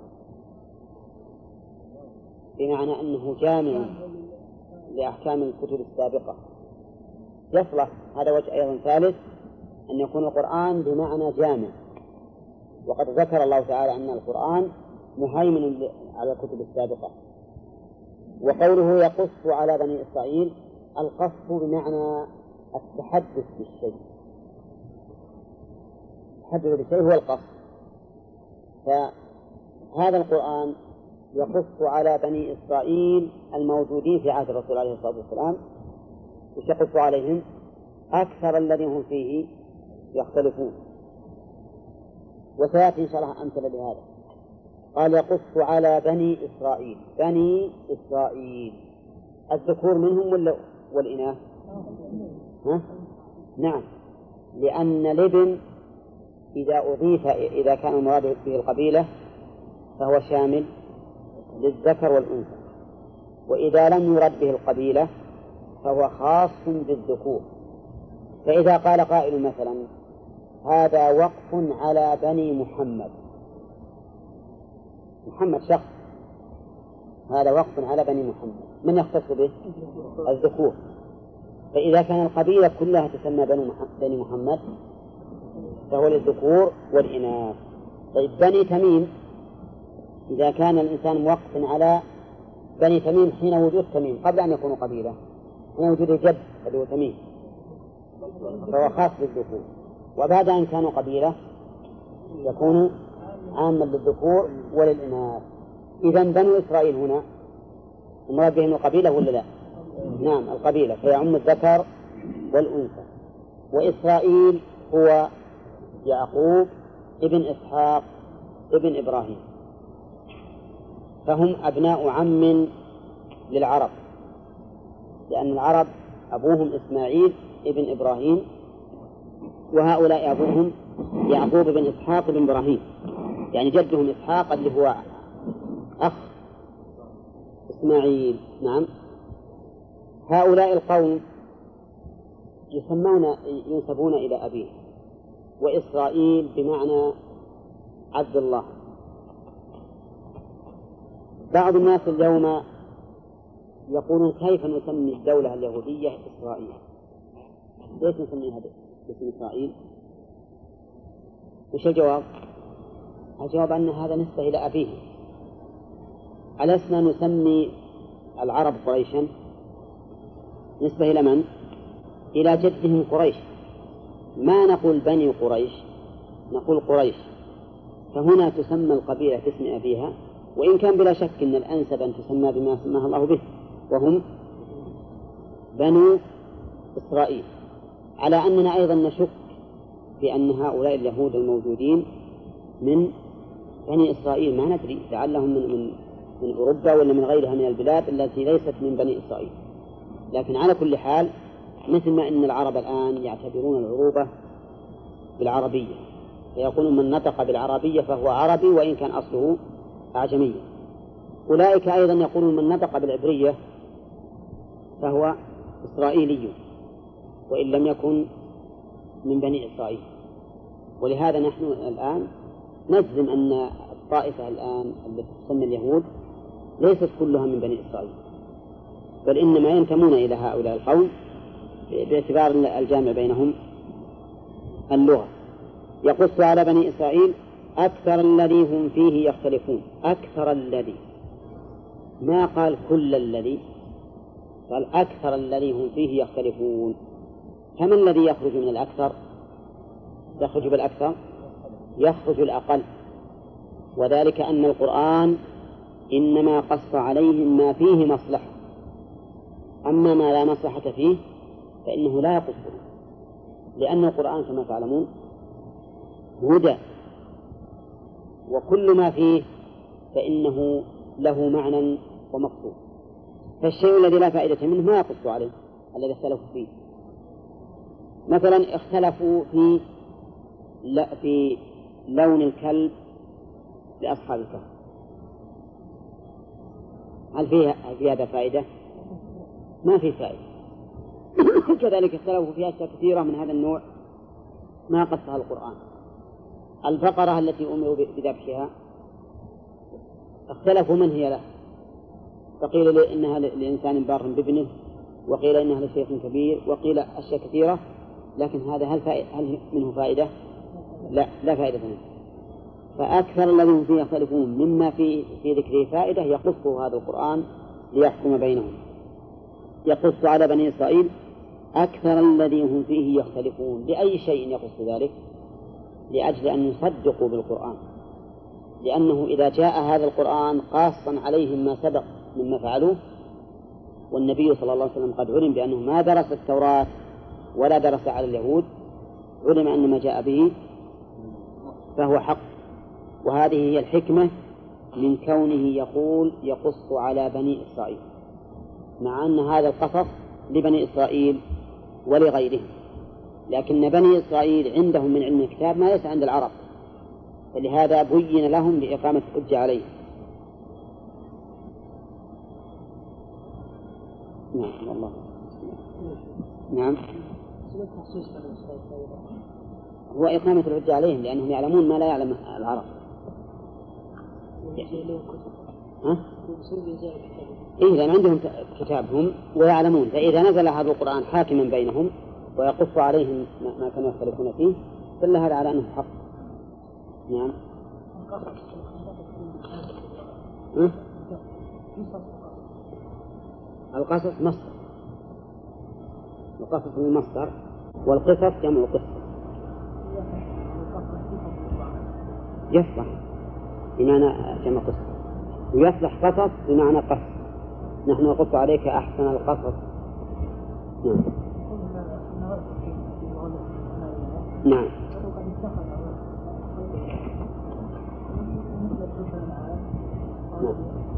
بمعنى أنه جامع لأحكام الكتب السابقة. يصلح هذا وجه أيضا ثالث، أن يكون القرآن بمعنى جامع. وقد ذكر الله تعالى أن القرآن مهيمن على الكتب السابقة. وقوله يقص على بني إسرائيل، القص بمعنى التحدث بالشيء. التحدث بالشيء هو القص. فهذا القرآن يقص على بني إسرائيل الموجودين في عهد الرسول عليه الصلاة والسلام، ويقص عليهم أكثر الذي هم فيه يختلفون. وسيأتي إن شاء الله أمثلة لهذا. قال يقص على بني إسرائيل الذكور منهم والإناث؟ نعم، لأن الابن إذا كان المراد به القبيلة فهو شامل للذكر والأنثى، وإذا لم يرد به القبيلة فهو خاص بالذكور. فإذا قال قائل مثلا: هذا وقف على بني محمد شخص، هذا وقف على بني محمد، من يختص به؟ الذكور. فإذا كان القبيلة كلها تسمى بني محمد فهو للذكور والإناث. طيب بني تميم، إذا كان الإنسان موقف على بني تميم حين وجود تميم قبل أن يكونوا قبيلة، حين وجود الجد اللي هو تميم، فهو خاص بالذكور. وبعد أن كانوا قبيلة يكون عاما للذكور وللإناث. إذن بنو إسرائيل هنا المراد بهم القبيلة ولا لا؟ نعم القبيلة، فيعم الذكر والأنثى. وإسرائيل هو يعقوب ابن إسحاق ابن إبراهيم، فهم أبناء عم للعرب، لأن العرب أبوهم إسماعيل ابن إبراهيم، وهؤلاء أبوهم يعقوب بن إسحاق بن إبراهيم، يعني جدهم إسحاق اللي هو أخ إسماعيل. نعم. هؤلاء القوم ينسبون إلى أبيه، وإسرائيل بمعنى عبد الله. بعض الناس اليوم يقولون كيف نسمي الدولة اليهودية إسرائيل؟ ليش نسميها باسم إسرائيل؟ وش الجواب؟ الجواب أن هذا نسبة إلى أبيه. ألسنا نسمي العرب قريشا؟ نسبة إلى من؟ إلى جدهم قريش، ما نقول بني قريش، نقول قريش. فهنا تسمى القبيلة باسم أبيها، وإن كان بلا شك أن الأنسب أن تسمى بما سماها الله به، وهم بنو إسرائيل. على أننا أيضا نشك بأن هؤلاء اليهود الموجودين من بني إسرائيل، ما ندري، لعلهم من أوروبا ولا من غيرها من البلاد التي ليست من بني إسرائيل. لكن على كل حال مثل ما إن العرب الآن يعتبرون العروبة بالعربية، فيقولون من نطق بالعربية فهو عربي وإن كان أصله أعجميا. أولئك أيضا يقولون من نطق بالعبرية فهو إسرائيلي وإن لم يكن من بني إسرائيل. ولهذا نحن الآن نجزم أن الطائفة الآن التي تسمى اليهود ليست كلها من بني إسرائيل، بل إنما ينتمون إلى هؤلاء القوم باعتبار الجامع بينهم اللغة. يقص على بني إسرائيل أكثر الذي هم فيه يختلفون. أكثر الذي، ما قال كل الذي، قال أكثر الذي هم فيه يختلفون. فما الذي يخرج من الأكثر؟ يخرج بالأكثر يخرج الأقل، وذلك أن القرآن إنما قص عليهم ما فيه مصلحة، أما ما لا مصلحة فيه فإنه لا يقصه، لأن القرآن كما تعلمون هدى، وكل ما فيه فإنه له معنى ومقصود. فالشيء الذي لا فائدة منه ما يقص عليه الذي اختلفوا فيه. مثلا اختلفوا في لون الكلب لأصحاب الكهف، هل في هذا فائدة؟ ما في فائدة. كذلك اختلفوا في أشياء كثيرة من هذا النوع ما قصها القرآن. البقرة التي أمروا بذبحها اختلفوا من هي له، فقيل إنها لإنسان بار بابنه، وقيل إنها لشيخ كبير، وقيل أشياء كثيرة، لكن هذا هل منه فائدة؟ لا فائدة منه. فأكثر الذين فيه يختلفون مما في ذكره فائدة يقصه هذا القرآن ليحكم بينهم. يقص على بني إسرائيل أكثر الذين هم فيه يختلفون. لأي شيء يقص ذلك؟ لأجل أن يصدقوا بالقرآن، لأنه إذا جاء هذا القرآن قاصا عليهم ما سبق مما فعلوه، والنبي صلى الله عليه وسلم قد علم بأنه ما درس التوراة ولا درس على اليهود، علم أن ما جاء به فهو حق. وهذه هي الحكمة من كونه يقول يقص على بني إسرائيل، مع أن هذا القصص لبني إسرائيل ولغيرهم، لكن بني إسرائيل عندهم من علم الكتاب ما ليس عند العرب، فلهذا بين لهم لإقامة الحجة عليه. نعم والله. نعم، هو إقامة الحجة عليهم لأنهم يعلمون ما لا يعلم العرب. إيه، لأن عندهم كتابهم ويعلمون، فإذا نزل هذا القرآن حاكما بينهم ويقص عليهم ما كانوا يختلفون فيه دل هذا على أنه حق. نعم. القصص مصدر، القصص من مصدر، والقصص جمع قصة. يصلح بمعنى جمع قصة، ويصلح قصص بمعنى قصص. نحن نقص عليك أحسن القصص. نعم. نعم.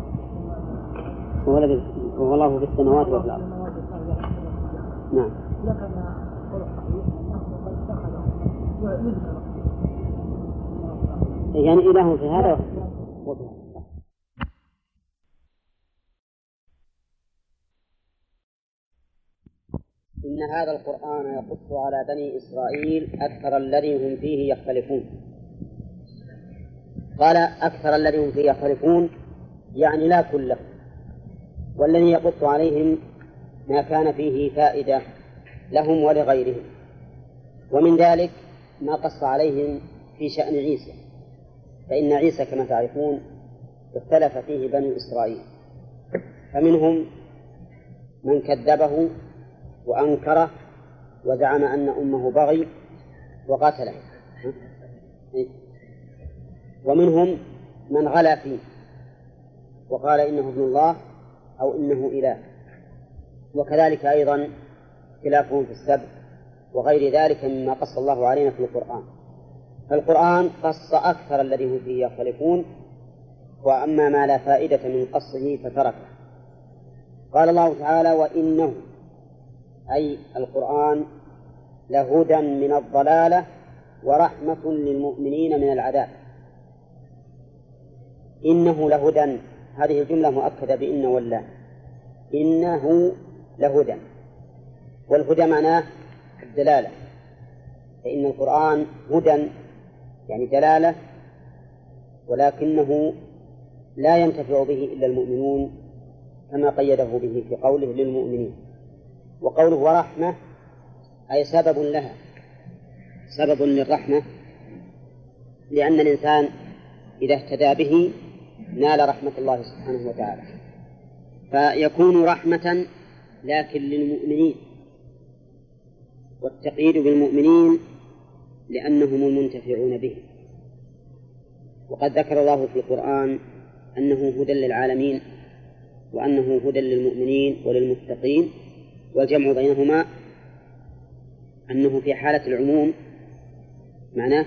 هو الله في السماوات والأرض. نعم. يعني إله في هذا وفي هذا. إن هذا القرآن يقص على بني إسرائيل أكثر الذي هم فيه يختلفون. قال أكثر الذي هم فيه يختلفون يعني لا كله، والذي يقص عليهم ما كان فيه فائدة لهم ولغيرهم. ومن ذلك ما قص عليهم في شأن عيسى، فإن عيسى كما تعرفون اختلف فيه بني إسرائيل، فمنهم من كذبه وأنكره وزعم أن أمه بغي وقتله، ومنهم من غلا فيه وقال إنه ابن الله أو إنه إله. وكذلك أيضا اختلافهم في السبت وغير ذلك مما قص الله علينا في القرآن. فالقرآن قص أكثر الذي هم فيه يختلفون، وأما ما لا فائدة من قصه فتركه. قال الله تعالى: وإنه أي القرآن لهدى من الضلالة ورحمة للمؤمنين من العذاب. إنه لهدى، هذه الجملة مؤكدة بإن والله. إنه لهدى، والهدى معناه الدلالة، فإن القرآن هدى يعني دلالة، ولكنه لا ينتفع به إلا المؤمنون كما قيده به في قوله للمؤمنين. وقوله ورحمة أي سبب لها، سبب للرحمة، لأن الإنسان إذا اهتدى به نال رحمة الله سبحانه وتعالى، فيكون رحمة لكن للمؤمنين، والتقييد بالمؤمنين لأنهم المنتفعون به. وقد ذكر الله في القرآن أنه هدى للعالمين وأنه هدى للمؤمنين وللمتقين، والجمع بينهما أنه في حالة العموم معناه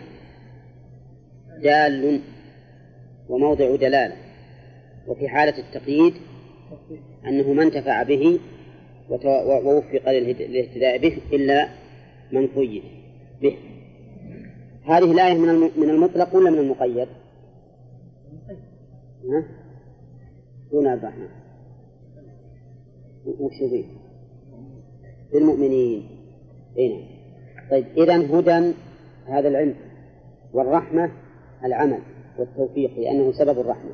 دال وموضع دلالة، وفي حالة التقييد أنه من انتفع به ووفق للاهتداء به إلا من قيد به. هذه الآية من المطلق ولا من المقيد؟ دون عبد الرحمن وش فيه؟ للمؤمنين. طيب إذن هدى هذا العلم، والرحمة العمل والتوفيق لأنه سبب الرحمة.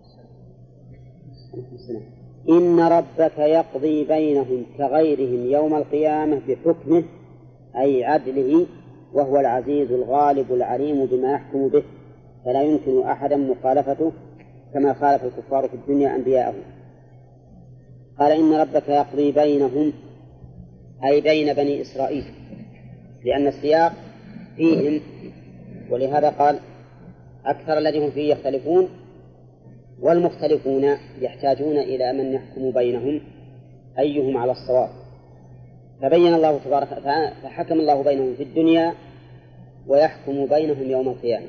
إن ربك يقضي بينهم كغيرهم يوم القيامة بحكمه أي عدله، وهو العزيز الغالب العليم بما يحكم به، فلا يمكن أحدا مخالفته كما خالف الكفار في الدنيا أنبياءهم. قال إن ربك يقضي بينهم أي بين بني إسرائيل، لأن السياق فيهم، ولهذا قال أكثر الذين هم فيه يختلفون، والمختلفون يحتاجون إلى من يحكم بينهم أيهم على الصواب. فبين الله تبارك وتعالى، فحكم الله بينهم في الدنيا ويحكم بينهم يوم القيامة.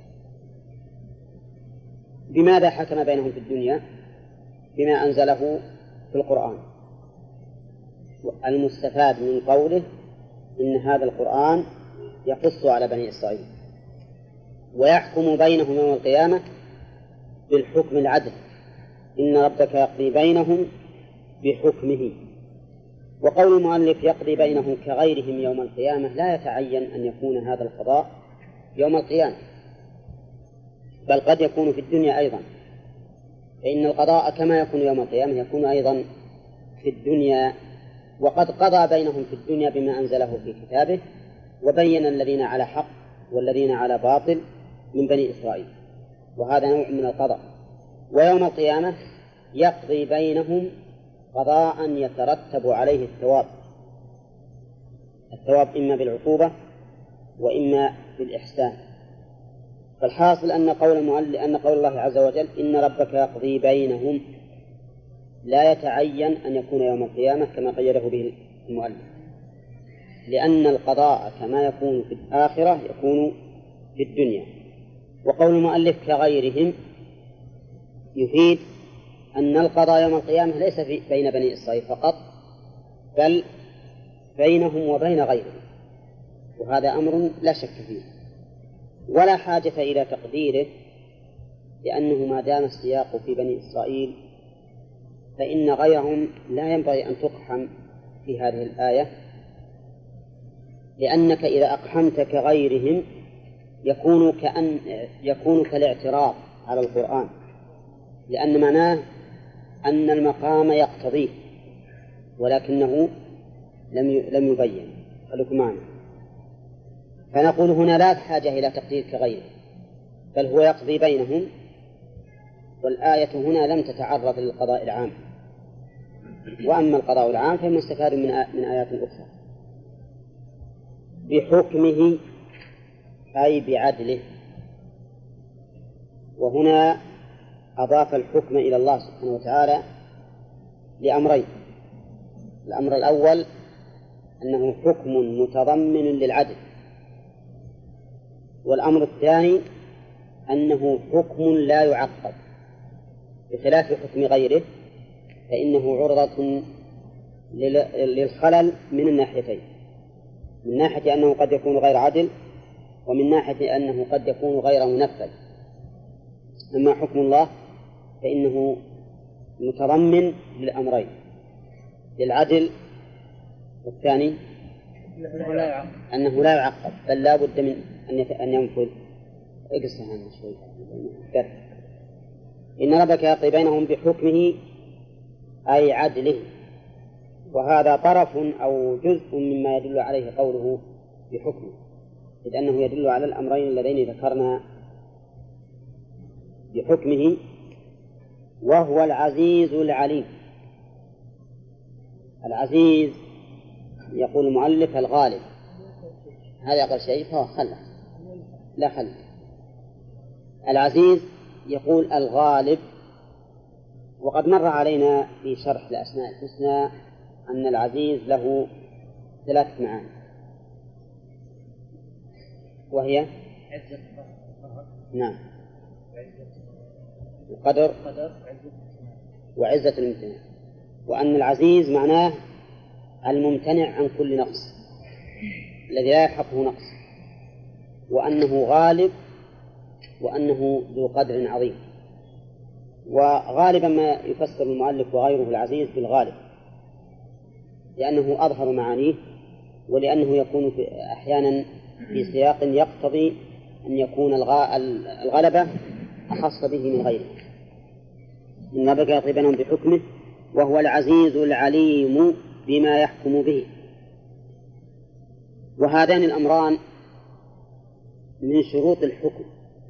بماذا حكم بينهم في الدنيا؟ بما أنزله في القرآن. المستفاد من قوله إن هذا القرآن يقص على بني إسرائيل، ويحكم بينهم يوم القيامة بالحكم العدل، إن ربك يقضي بينهم بحكمه. وقول المؤلف يقضي بينهم كغيرهم يوم القيامة لا يتعين أن يكون هذا القضاء يوم القيامة، بل قد يكون في الدنيا أيضا، فإن القضاء كما يكون يوم القيامة يكون أيضا في الدنيا. وقد قضى بينهم في الدنيا بما أنزله في كتابه، وبين الذين على حق والذين على باطل من بني إسرائيل، وهذا نوع من القضاء. ويوم القيامة يقضي بينهم قضاء يترتب عليه الثواب إما بالعقوبة وإما بالإحسان. فالحاصل أن قول الله عز وجل إن ربك يقضي بينهم لا يتعين أن يكون يوم القيامة كما قيده به المؤلف، لأن القضاء كما يكون في الآخرة يكون في الدنيا. وقول المؤلف كغيرهم يفيد أن القضاء يوم القيامة ليس بين بني إسرائيل فقط، بل بينهم وبين غيرهم، وهذا أمر لا شك فيه ولا حاجة إلى تقديره، لأنه ما دام السياق في بني إسرائيل فإن غيرهم لا ينبغي أن تقحم في هذه الآية، لأنك إذا أقحمت كغيرهم يكون كالاعتراض على القرآن، لأن معناه أن المقام يقتضيه ولكنه لم يبين. خليكم معنا. فنقول هنا لا حاجة إلى تقدير كغيره، بل هو يقضي بينهم، والآية هنا لم تتعرض للقضاء العام، وأما القضاء العام فمستفاد من آيات أخرى. بحكمه أي بعدله، وهنا أضاف الحكم إلى الله سبحانه وتعالى لأمرين. الأمر الأول أنه حكم متضمن للعدل، والأمر الثاني أنه حكم لا يعقب، بخلاف حكم غيره فإنه عرضة للخلل من الناحيتين، من ناحية أنه قد يكون غير عدل، ومن ناحية أنه قد يكون غير منفذ. أما حكم الله فإنه متضمن للأمرين، للعدل، والثاني أنه لا يعقب بل لا بد من أن ينفذ. اقصها شوي. إن ربك يقضي بينهم بحكمه أي عدله، وهذا طرف أو جزء مما يدل عليه قوله بحكمه، إذ أنه يدل على الأمرين اللذين ذكرنا. بحكمه وهو العزيز العليم. العزيز يقول المؤلف الغالب، هذا أقل شيء فهو خله. العزيز يقول الغالب. وقد مر علينا في شرح الأسماء الحسنى أن العزيز له 3 معاني، وهي نعم القدر وعزة الامتناع، وأن العزيز معناه الممتنع عن كل نقص الذي لا يحقه نقص، وأنه غالب، وأنه ذو قدر عظيم. وغالبا ما يفسر المؤلف وغيره العزيز بالغالب، لأنه أظهر معانيه، ولأنه يكون أحيانا في سياق يقتضي أن يكون الغلبة أخص به من غيره. إن ربك يقضي بينهم بحكمه وهو العزيز العليم بما يحكم به. وهذان الأمران من شروط الحكم،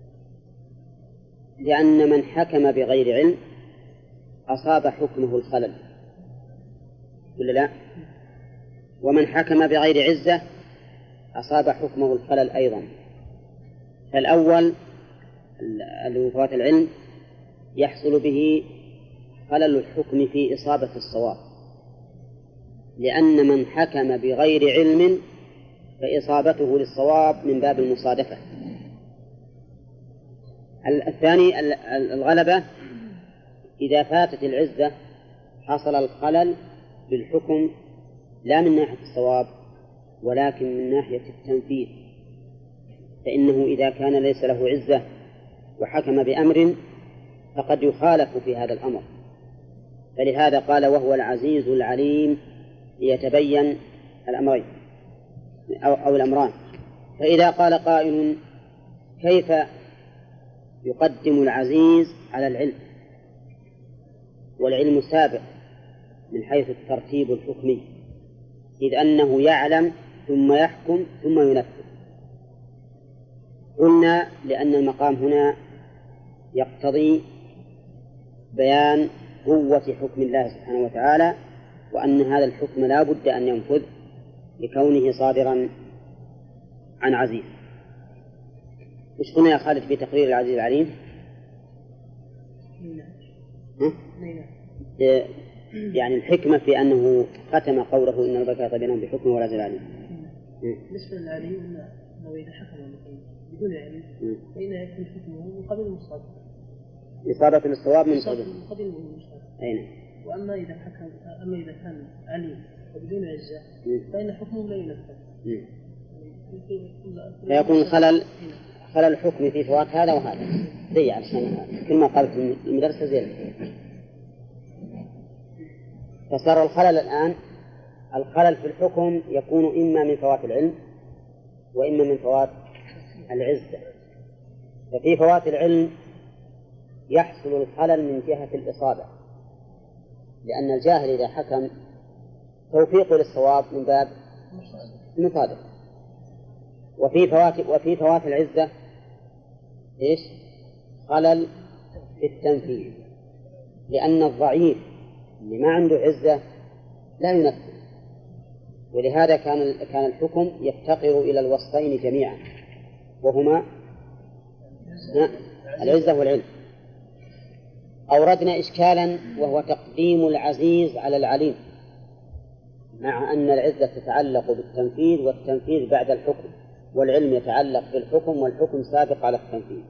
لأن من حكم بغير علم أصاب حكمه الخلل، ولا لا؟ ومن حكم بغير عزة أصاب حكمه الخلل أيضا. فالأول الوفاة العلم يحصل به خلل الحكم في إصابة الصواب، لأن من حكم بغير علم فإصابته للصواب من باب المصادفة. الثاني الغلبة، إذا فاتت العزة حصل الخلل بالحكم لا من ناحية الصواب ولكن من ناحية التنفيذ، فإنه إذا كان ليس له عزة وحكم بأمر فقد يخالف في هذا الأمر. فلهذا قال وهو العزيز العليم ليتبين الأمرين أو الأمران. فإذا قال قائل كيف يقدم العزيز على العلم، والعلم سابق من حيث الترتيب الحكمي، إذ أنه يعلم ثم يحكم ثم ينفذ. قلنا لأن المقام هنا يقتضي بيان قوة حكم الله سبحانه وتعالى، وأن هذا الحكم لا بد أن ينفذ لكونه صادرا عن عزيز. إيش قلنا يا خالد في تقرير العزيز العليم؟ يعني الحكمة في أنه ختم قوله إن ربك يقضي بينهم بحكمه ولا زال عليم. بالنسبة للعليم أنه إذا حكم بدون علم فإن يكون حكمه من قبل المصاب. إصابة للصواب من قبل المصاب. أين؟ وأما إذا حكم إذا كان عليم وبدون عزة فإن حكمه لا ينفذ. فيكون خلل الحكم في فوات هذا وهذا زي عشان كل ما قالت المدرسة زي فصار الخلل الآن الخلل في الحكم يكون إما من فوات العلم وإما من فوات العزة. ففي فوات العلم يحصل الخلل من جهة الإصابة، لأن الجاهل إذا حكم توفيقه للصواب من باب المصادق. وفي فوات العزة إيش؟ خلل في التنفيذ، لأن الضعيف اللي ما عنده عزة لا ينفذ، ولهذا كان الحكم يفتقر إلى الوصفين جميعا وهما العزة والعلم. أوردنا إشكالا وهو تقديم العزيز على العليم، مع أن العزة تتعلق بالتنفيذ والتنفيذ بعد الحكم، والعلم يتعلق بالحكم والحكم سابق على التنفيذ.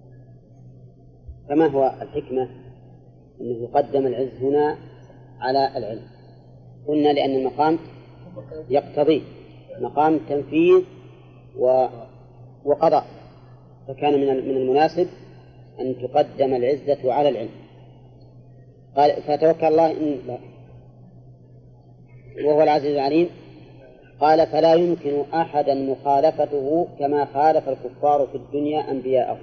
فما هو الحكمة أنه يقدم العز هنا على العلم؟ قلنا لأن المقام يقتضي مقام تنفيذ وقضاء، فكان من المناسب أن تقدم العزة على العلم. قال فتوكل الله وهو العزيز العليم. قال فلا يمكن أحدا مخالفته كما خالف الكفار في الدنيا أنبياءهم.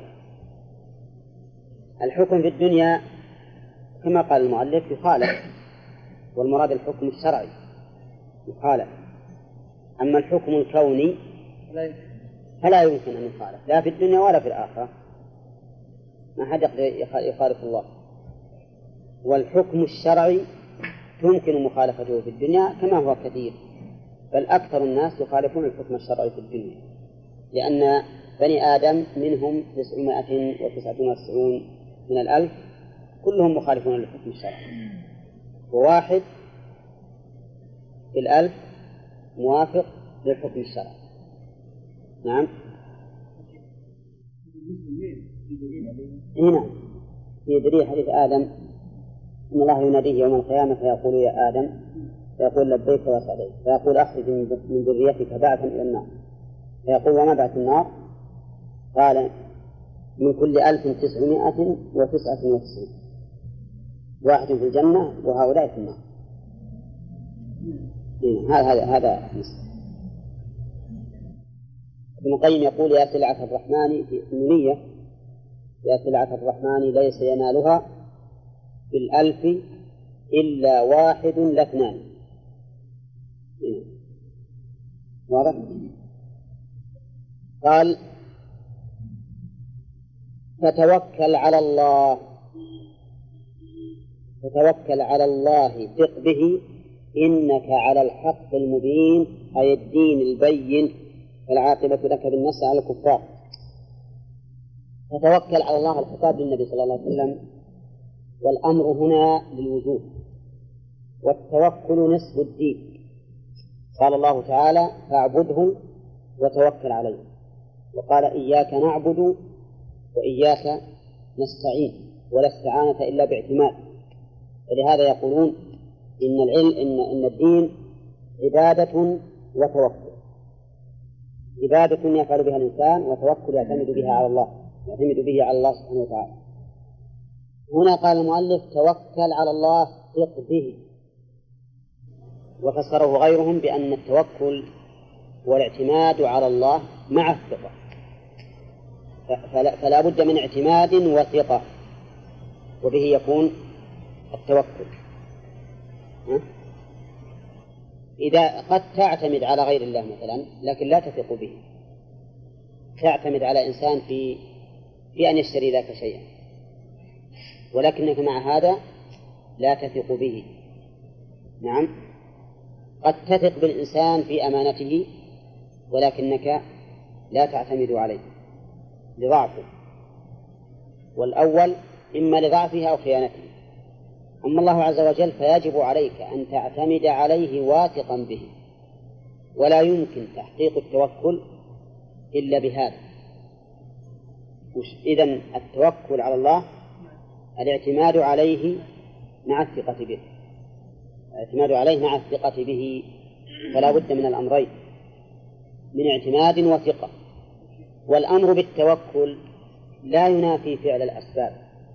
الحكم في الدنيا كما قال المؤلف يخالف، والمراد الحكم الشرعي يخالف. أما الحكم الكوني فلا يمكن أن يخالف لا في الدنيا ولا في الآخرة، ما حد يخالف الله. والحكم الشرعي تمكن مخالفته في الدنيا كما هو كثير، بل أكثر الناس يخالفون الحكم الشرعي في الدنيا، لأن بني آدم منهم 999 من 1000 كلهم مخالفون للحكم الشرعي، وواحد في 1000 موافق للحكم الشرعي. نعم. هنا في دليل حديث آدم إن الله يناديه يوم القيامة فيقول يا آدم، فيقول لبيك وسعديك، فيقول أخرج من ذريتك بعثا إلى النار، فيقول وما بعث النار؟ قال من كل 1999 واحد في الجنة وهؤلاء في النار. هذا ابن القيم يقول يا سلعة الرحمن في النونية يا سلعة الرحمن ليس ينالها في 1000 إلا واحد لا اثنان. واضح؟ قال فتوكل على الله ثق به إنك على الحق المبين، أي الدين البين، فالعاقبة لك بالنصر على الكفار. فتوكل على الله الخطاب للنبي صلى الله عليه وسلم، والأمر هنا للوجوب، والتوكل نصف الدين. قال الله تعالى فاعبده وتوكل عليه، وقال إياك نعبد وإياك نستعين، ولا استعانة إلا باعتماد. ولهذا يقولون إن الدين عبادة وتوكل، عبادة يفعل بها الإنسان وتوكل يعتمد به على الله سبحانه وتعالى. هنا قال المؤلف توكل على الله ثق به، وفسره غيرهم بأن التوكل والاعتماد على الله مع الثقة، فلا بد من اعتماد وثقة، وبه يكون التوكل. إذا قد تعتمد على غير الله مثلا لكن لا تثق به، تعتمد على إنسان في أن يشتري لك شيئا، ولكنك مع هذا لا تثق به. نعم، قد تثق بالإنسان في أمانته ولكنك لا تعتمد عليه، لضعفه، والأول إما لضعفه أو خيانته. أما الله عز وجل فيجب عليك أن تعتمد عليه واثقا به، ولا يمكن تحقيق التوكل إلا بهذا. إذن التوكل على الله الاعتماد عليه مع الثقة به، الاعتماد عليه مع الثقة به، فلا بد من الأمرين، من اعتماد وثقة. والأمر بالتوكل لا ينافي فعل الأسباب،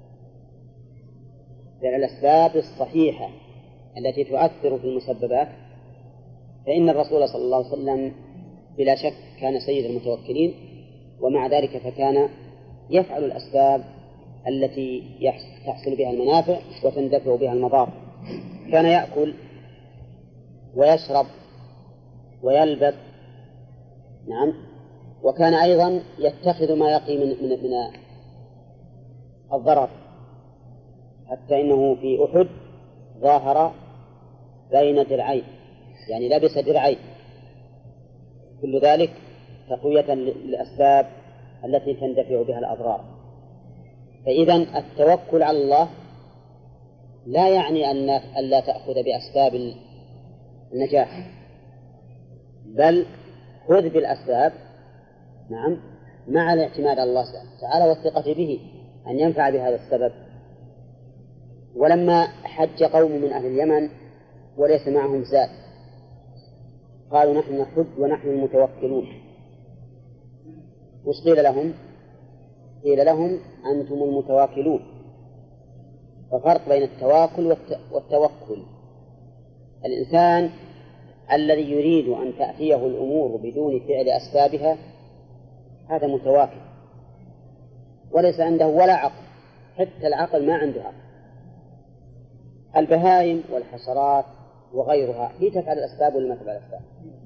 فعل الأسباب الصحيحة التي تؤثر في المسببات، فإن الرسول صلى الله عليه وسلم بلا شك كان سيد المتوكلين، ومع ذلك فكان يفعل الأسباب التي تحصل بها المنافع وتندفع بها المضار. كان يأكل ويشرب ويلبس، نعم، وكان أيضا يتخذ ما يقي من الضرر، حتى إنه في أحد ظاهر بين درعين، يعني لبس درعين، كل ذلك تقوية للأسباب التي تندفع بها الأضرار. فإذن التوكل على الله لا يعني أن لا تأخذ بأسباب النجاح، بل خذ بالأسباب، نعم، مع الاعتماد على الله تعالى والثقة به أن ينفع بهذا السبب. ولما حج قوم من أهل اليمن وليس معهم زاد، قالوا نحن نحج ونحن المتوكلون، وش قيل لهم؟ قيل لهم أنتم المتواكلون. ففرق بين التواكل والتوكل. الإنسان الذي يريد أن تأتيه الأمور بدون فعل أسبابها هذا متواكل، وليس عنده ولا عقل، حتى العقل ما عنده عقل. البهائم والحشرات وغيرها هي تفعل الأسباب ولا ما تفعل الأسباب؟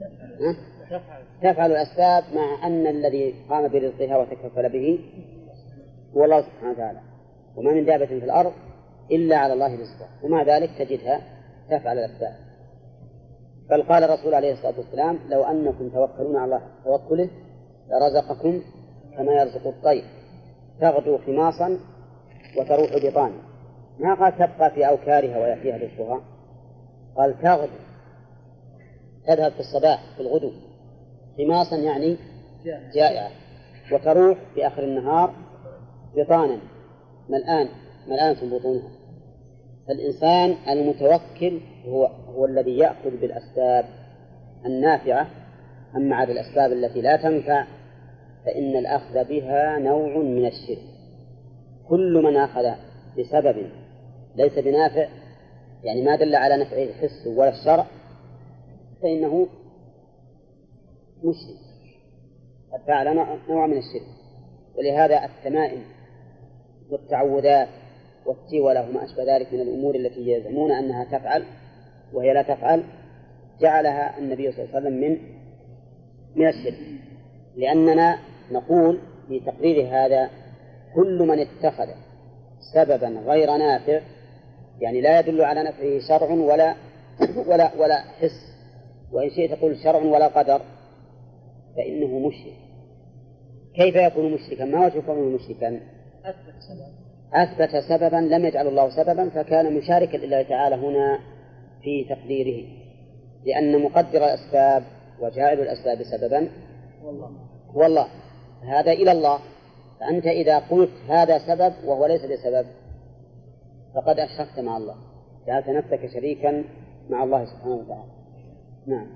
تفعل الأسباب، مع أن الذي قام برزقها وتكفل به هو الله سبحانه وتعالى، وما من دابة في الأرض إلا على الله رزقها، ومع ذلك تجدها تفعل الأسباب. بل قال الرسول عليه الصلاة والسلام لو أنكم توكلون على الله توكله لرزقكم كما يرزق الطير تغدو خماصا وتروح بطانا. ما قال تبقى في أوكارها ويأتيها رزقها، قال تغدو، تذهب في الصباح في الغدو، خماصا يعني جائعة، وتروح في آخر النهار بطانا ملآنة بطونها. فالإنسان المتوكل هو الذي يأخذ بالأسباب النافعة، أما على الأسباب التي لا تنفع فإن الأخذ بها نوع من الشرك. كل من أخذ بسبب ليس بنافع، يعني ما دل على نفعه الحس ولا الشرع، فإنه مشرك، قد فعل نوع من الشرك. ولهذا التمائم والتعوذات والتولى وما أشبه ذلك من الأمور التي يزعمون أنها تفعل وهي لا تفعل جعلها النبي صلى الله عليه وسلم من الشرك. لأننا نقول في تقرير هذا كل من اتخذ سببا غير نافع، يعني لا يدل على نفعه شرع ولا حس، وإن شئت تقول شرع ولا قدر، فإنه مشرك. كيف يكون مشركا؟ ما وجه كونه مشركا؟ أثبت سببا لم يجعل الله سببا، فكان مشاركا لله تعالى هنا في تقديره، لأن مقدر الأسباب وجاعل الأسباب سببا هو الله، هذا إلى الله. فأنت إذا قلت هذا سبب وهو ليس بسبب فقد أشركت مع الله، جعلت نفسك شريكا مع الله سبحانه وتعالى. نعم.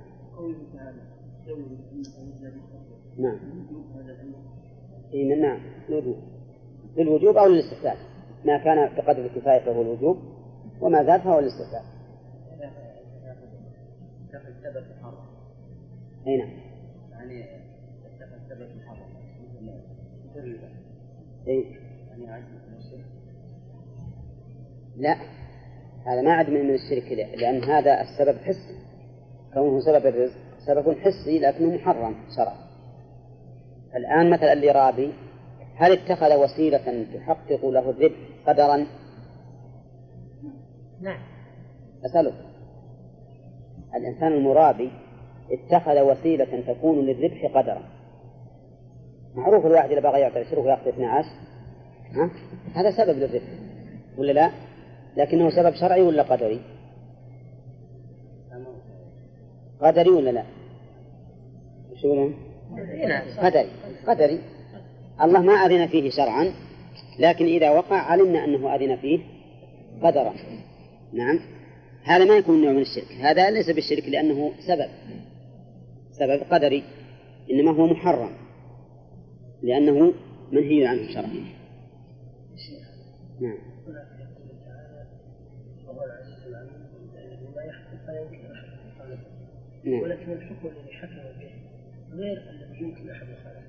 نعم. نعم للوجوب أو للاستحباب، ما كان بقدر الكفاية فهو الوجوب، وما زاد فهو الاستحباب. أي نعم. يعني اتخذ سبب محرم مثل إيه؟ يعني عدم من الشرك. لا، هذا ما عدم من الشرك، لأن هذا السبب حسي، كونه سبب الرزق سبب حسي لكنه محرم شرعا. الآن مثلا اللي رابي هل اتخذ وسيلة تحقق له الربح قدرا؟ نعم. أسألك، الإنسان المرابي اتخذ وسيلة تكون للربح قدرا، معروف الواحد إذا بغى يعطي شرك ويأخذ 12 هذا سبب للرفق ولا لا؟ لكنه سبب شرعي ولا قدري؟ قدري ولا لا؟ شو يقولون؟ قدري. الله ما أذن فيه شرعا، لكن إذا وقع علمنا أنه أذن فيه قدرا. نعم، هذا ما يكون نوع من الشرك، هذا ليس بالشرك لأنه سبب قدري، إنما هو محرم لأنه منهي عنه شرعا. نعم. ولكن الحكم الذي حكم به غير الذي يمكن أحد يخالفه.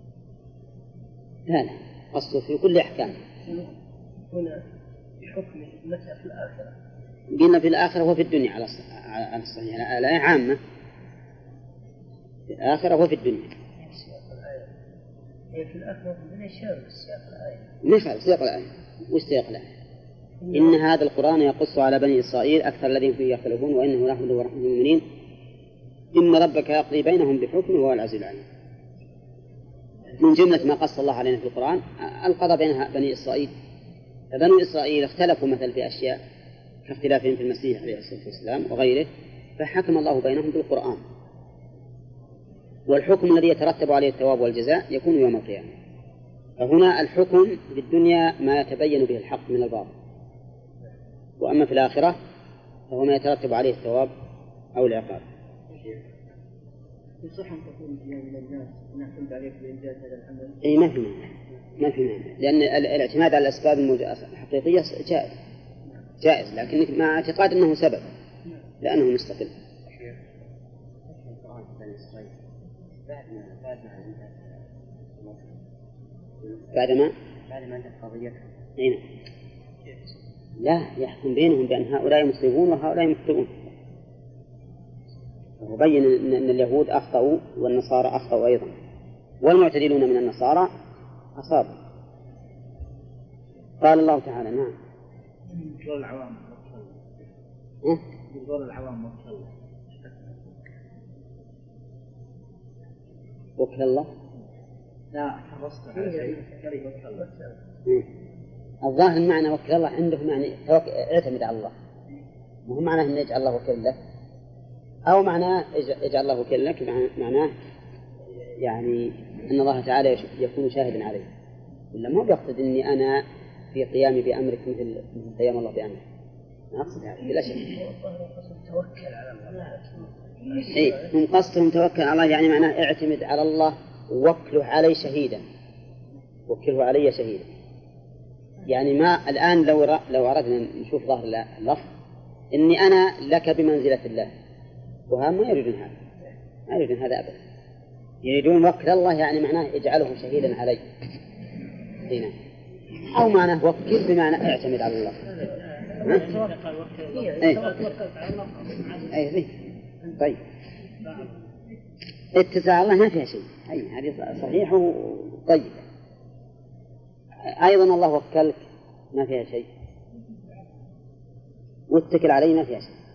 لا أصله في كل أحكام. هنا بحكم متى في الآخرة؟ قلنا في الآخرة وفي الدنيا على الصحيح، الآية عامة في الآخرة وفي الدنيا. هي في الآخرة وفي الدنيا شامل سياق الآية. نفعل سياق الآية. وش سياق الآية؟ إن هذا القرآن يقص على بني إسرائيل أكثر الذين فيه يختلفون وإنه لهدى ورحمة للمؤمنين إن ربك يقضي بينهم بحكمه وهو العزيز العليم. من جملة ما قص الله علينا في القرآن القضاء بين بني إسرائيل. فبني إسرائيل اختلفوا مثلا في أشياء كاختلافهم في المسيح عليه الصلاة والسلام وغيره، فحكم الله بينهم بالقرآن، والحكم الذي يترتب عليه الثواب والجزاء يكون يوم القيامة. فهنا الحكم في الدنيا ما يتبين به الحق من الباطل، وأما في الآخرة فهو ما يترتب عليه الثواب أو العقاب. يصح أن تكون من الناس نعتمد عليك بإنجاز هذا العمل؟ أي ما في مانع، لأن الاعتماد على الأسباب الحقيقية جائز، لكن مع اعتقاد أنه سبب لأنه مستقل. بعد ما انتهت قضيتهم لا يحكم بينهم بأن هؤلاء مصيبون وهؤلاء مخطئون، وبين أن اليهود أخطأوا والنصارى أخطأوا أيضا، والمعتدلون من النصارى أصابوا. قال الله تعالى نعم يقول العوام وكل الله لا حرصت على شيء وكل الله. الظاهر المعنى وكل الله عندهم يعني اعتمد على الله، مو معناه أن يجعل الله وكيل لك، أو معناه يجعل الله وكيل لك معناه يعني أن الله تعالى يكون شاهدا عليه، إلا ما بيقصد أني أنا في قيامي بأمرك مثل قيام الله بأمرك، ما أقصد هذا بلا شك. توكل على الله. هم قصدهم توكل على الله يعني معناه اعتمد على الله ووكله علي شهيدا، وكله علي شهيدا. يعني ما الآن لو أردنا نشوف ظاهر اللفظ إني أنا لك بمنزلة الله، وهم ما يريدون هذا، ما يريدون هذا أبدا، يريدون وكل الله يعني معناه اجعله شهيدا علي هنا، أو معناه وكل بمعنى اعتمد على الله. طيب اتساع على الله ما فيها شيء، هذه صحيح وطيب. أيضا الله وكلك ما فيها شيء، واتكل عليه ما فيها شيء.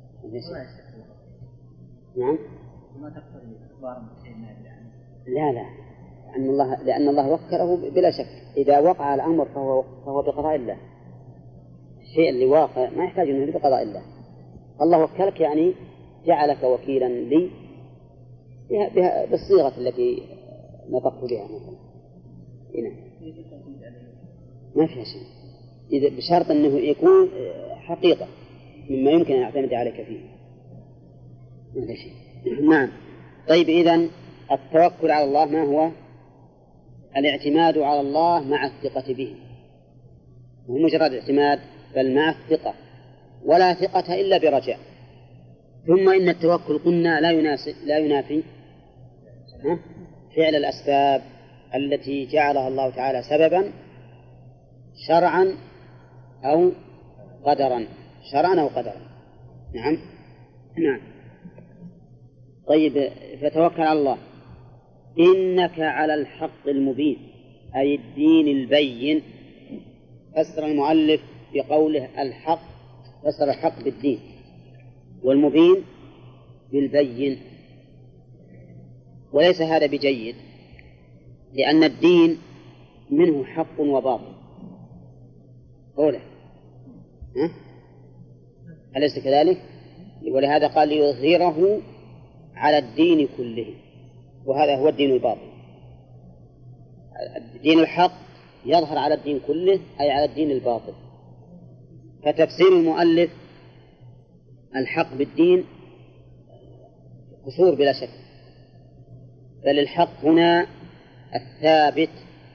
نعم ما تقتضي إخبار سيدنا يعني. لا لأن الله وكله بلا شك، إذا وقع الأمر فهو بقضاء الله، الشيء اللي واقع ما يحتاج أنه بقضاء الله. الله وكلك يعني جعلك وكيلا لي بالصيغة التي نطقت بها مثلا هنا ما فيها شيء، إذا بشرط أنه يكون حقيقة مما يمكن أن أعتمد عليك فيه ما في شيء. نعم. طيب إذن التوكل على الله ما هو؟ الاعتماد على الله مع الثقة به، مو مجرد اعتماد بل مع الثقة، ولا ثقة إلا برجاء. ثم إن التوكل قلنا لا ينافي فعل الأسباب التي جعلها الله تعالى سببا شرعا أو قدرا، نعم. طيب فتوكل على الله إنك على الحق المبين، أي الدين البين. فسر المؤلف بقوله الحق، فسر الحق بالدين والمبين بالبين، وليس هذا بجيد، لأن الدين منه حق وباطل قوله أليس كذلك؟ ولهذا قال ليظهره على الدين كله، وهذا هو الدين الباطل. الدين الحق يظهر على الدين كله، أي على الدين الباطل. فتفسير المؤلف الحق بالدين قصور بلا شك، بل الحق هنا الثابت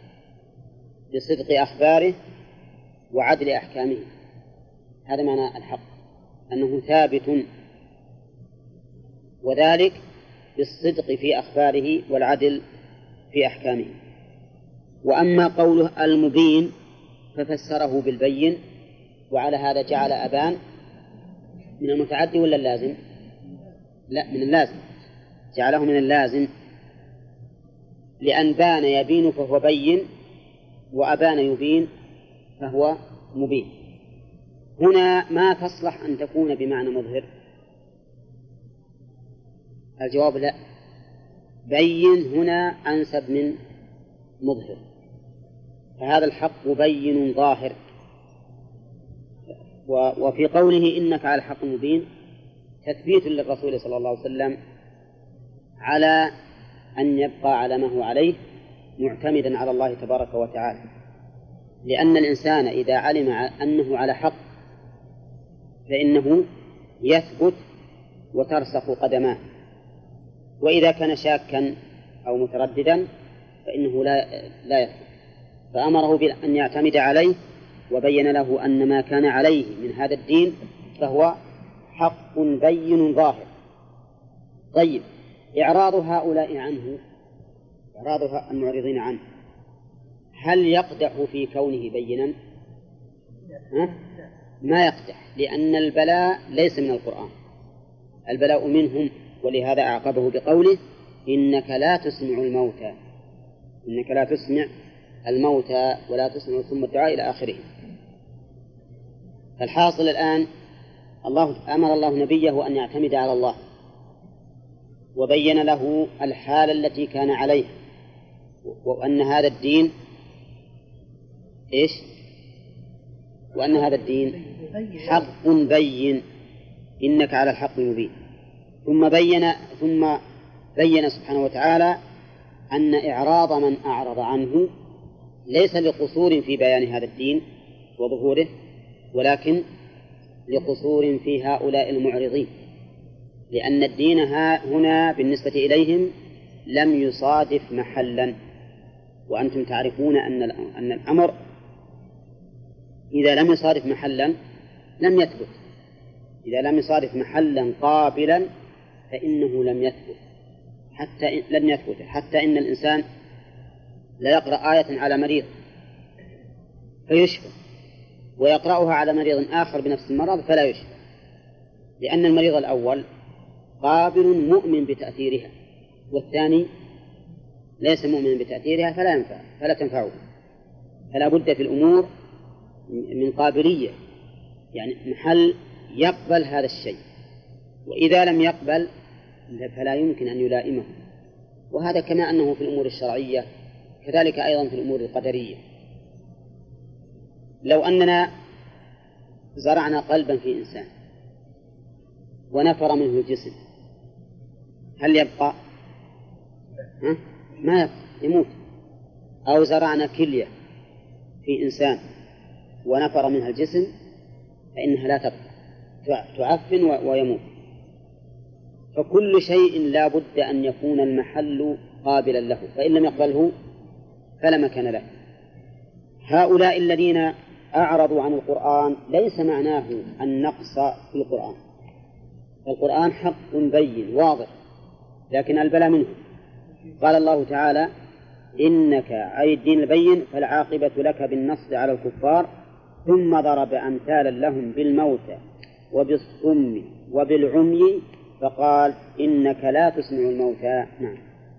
بصدق أخباره وعدل أحكامه. هذا معنى الحق، أنه ثابت، وذلك بالصدق في أخباره والعدل في أحكامه. وأما قوله المبين ففسره بالبين، وعلى هذا جعل أبان من المتعدي ولا اللازم؟ لا، من اللازم، جعله من اللازم، لأن بان يبين فهو بين، وأبان يبين فهو مبين. هنا ما تصلح أن تكون بمعنى مظهر؟ الجواب لا، بين هنا أنسب من مظهر، فهذا الحق بين ظاهر. وفي قوله إنك على الحق مبين تثبيت للرسول صلى الله عليه وسلم على أن يبقى على ما هو عليه معتمدا على الله تبارك وتعالى، لأن الإنسان إذا علم أنه على حق فإنه يثبت وترسخ قدماه، وإذا كان شاكا أو مترددا فإنه لا يثبت. فأمره بأن يعتمد عليه، وبين له أن ما كان عليه من هذا الدين فهو حق بين ظاهر. طيب، إعراض هؤلاء عنه، إعراض المعرضين عنه، هل يقدح في كونه بينا؟ ما يقدح، لأن البلاء ليس من القرآن، البلاء منهم، ولهذا أعقبه بقوله إنك لا تسمع الموتى، إنك لا تسمع الموتى ولا تسمع ثم الدعاء إلى آخره. فالحاصل الآن أمر الله نبيه أن يعتمد على الله، وبين له الحالة التي كان عليها، وأن هذا الدين إيش؟ وأن هذا الدين حق بين، إنك على الحق مبين. ثم بين سبحانه وتعالى أن إعراض من أعرض عنه ليس لقصور في بيان هذا الدين وظهوره، ولكن لقصور في هؤلاء المعرضين، لأن الدين هنا بالنسبة إليهم لم يصادف محلا، وأنتم تعرفون أن الأمر إذا لم يصادف محلا لم يثبت، إذا لم يصادف محلا قابلا فإنه لم يثبت، حتى إن الإنسان لا يقرأ آية على مريض فيشفى، ويقرأها على مريض آخر بنفس المرض فلا يشفى، لأن المريض الأول قابل مؤمن بتأثيرها، والثاني ليس مؤمنا بتأثيرها فلا تنفعه. فلا بد في الأمور من قابلية، يعني محل يقبل هذا الشيء، وإذا لم يقبل فلا يمكن أن يلائمه. وهذا كما أنه في الأمور الشرعية كذلك أيضا في الأمور القدرية. لو أننا زرعنا قلبا في إنسان ونفر منه الجسم، هل يبقى؟ ما يبقى، يموت. أو زرعنا كلية في إنسان ونفر منها الجسم فإنها لا تبقى، تعفن ويموت. فكل شيء لا بد أن يكون المحل قابلا له، فإن لم يقبله فلا مكان له. هؤلاء الذين أعرضوا عن القرآن ليس معناه النقص في القرآن، القرآن حق بين واضح، لكن البلاء منه. قال الله تعالى إنك أي الدين البين فالعاقبة لك بالنصر على الكفار، ثم ضرب أمثالا لهم بالموتى وبالصم وبالعمي فقال إنك لا تسمع الموتى. نعم.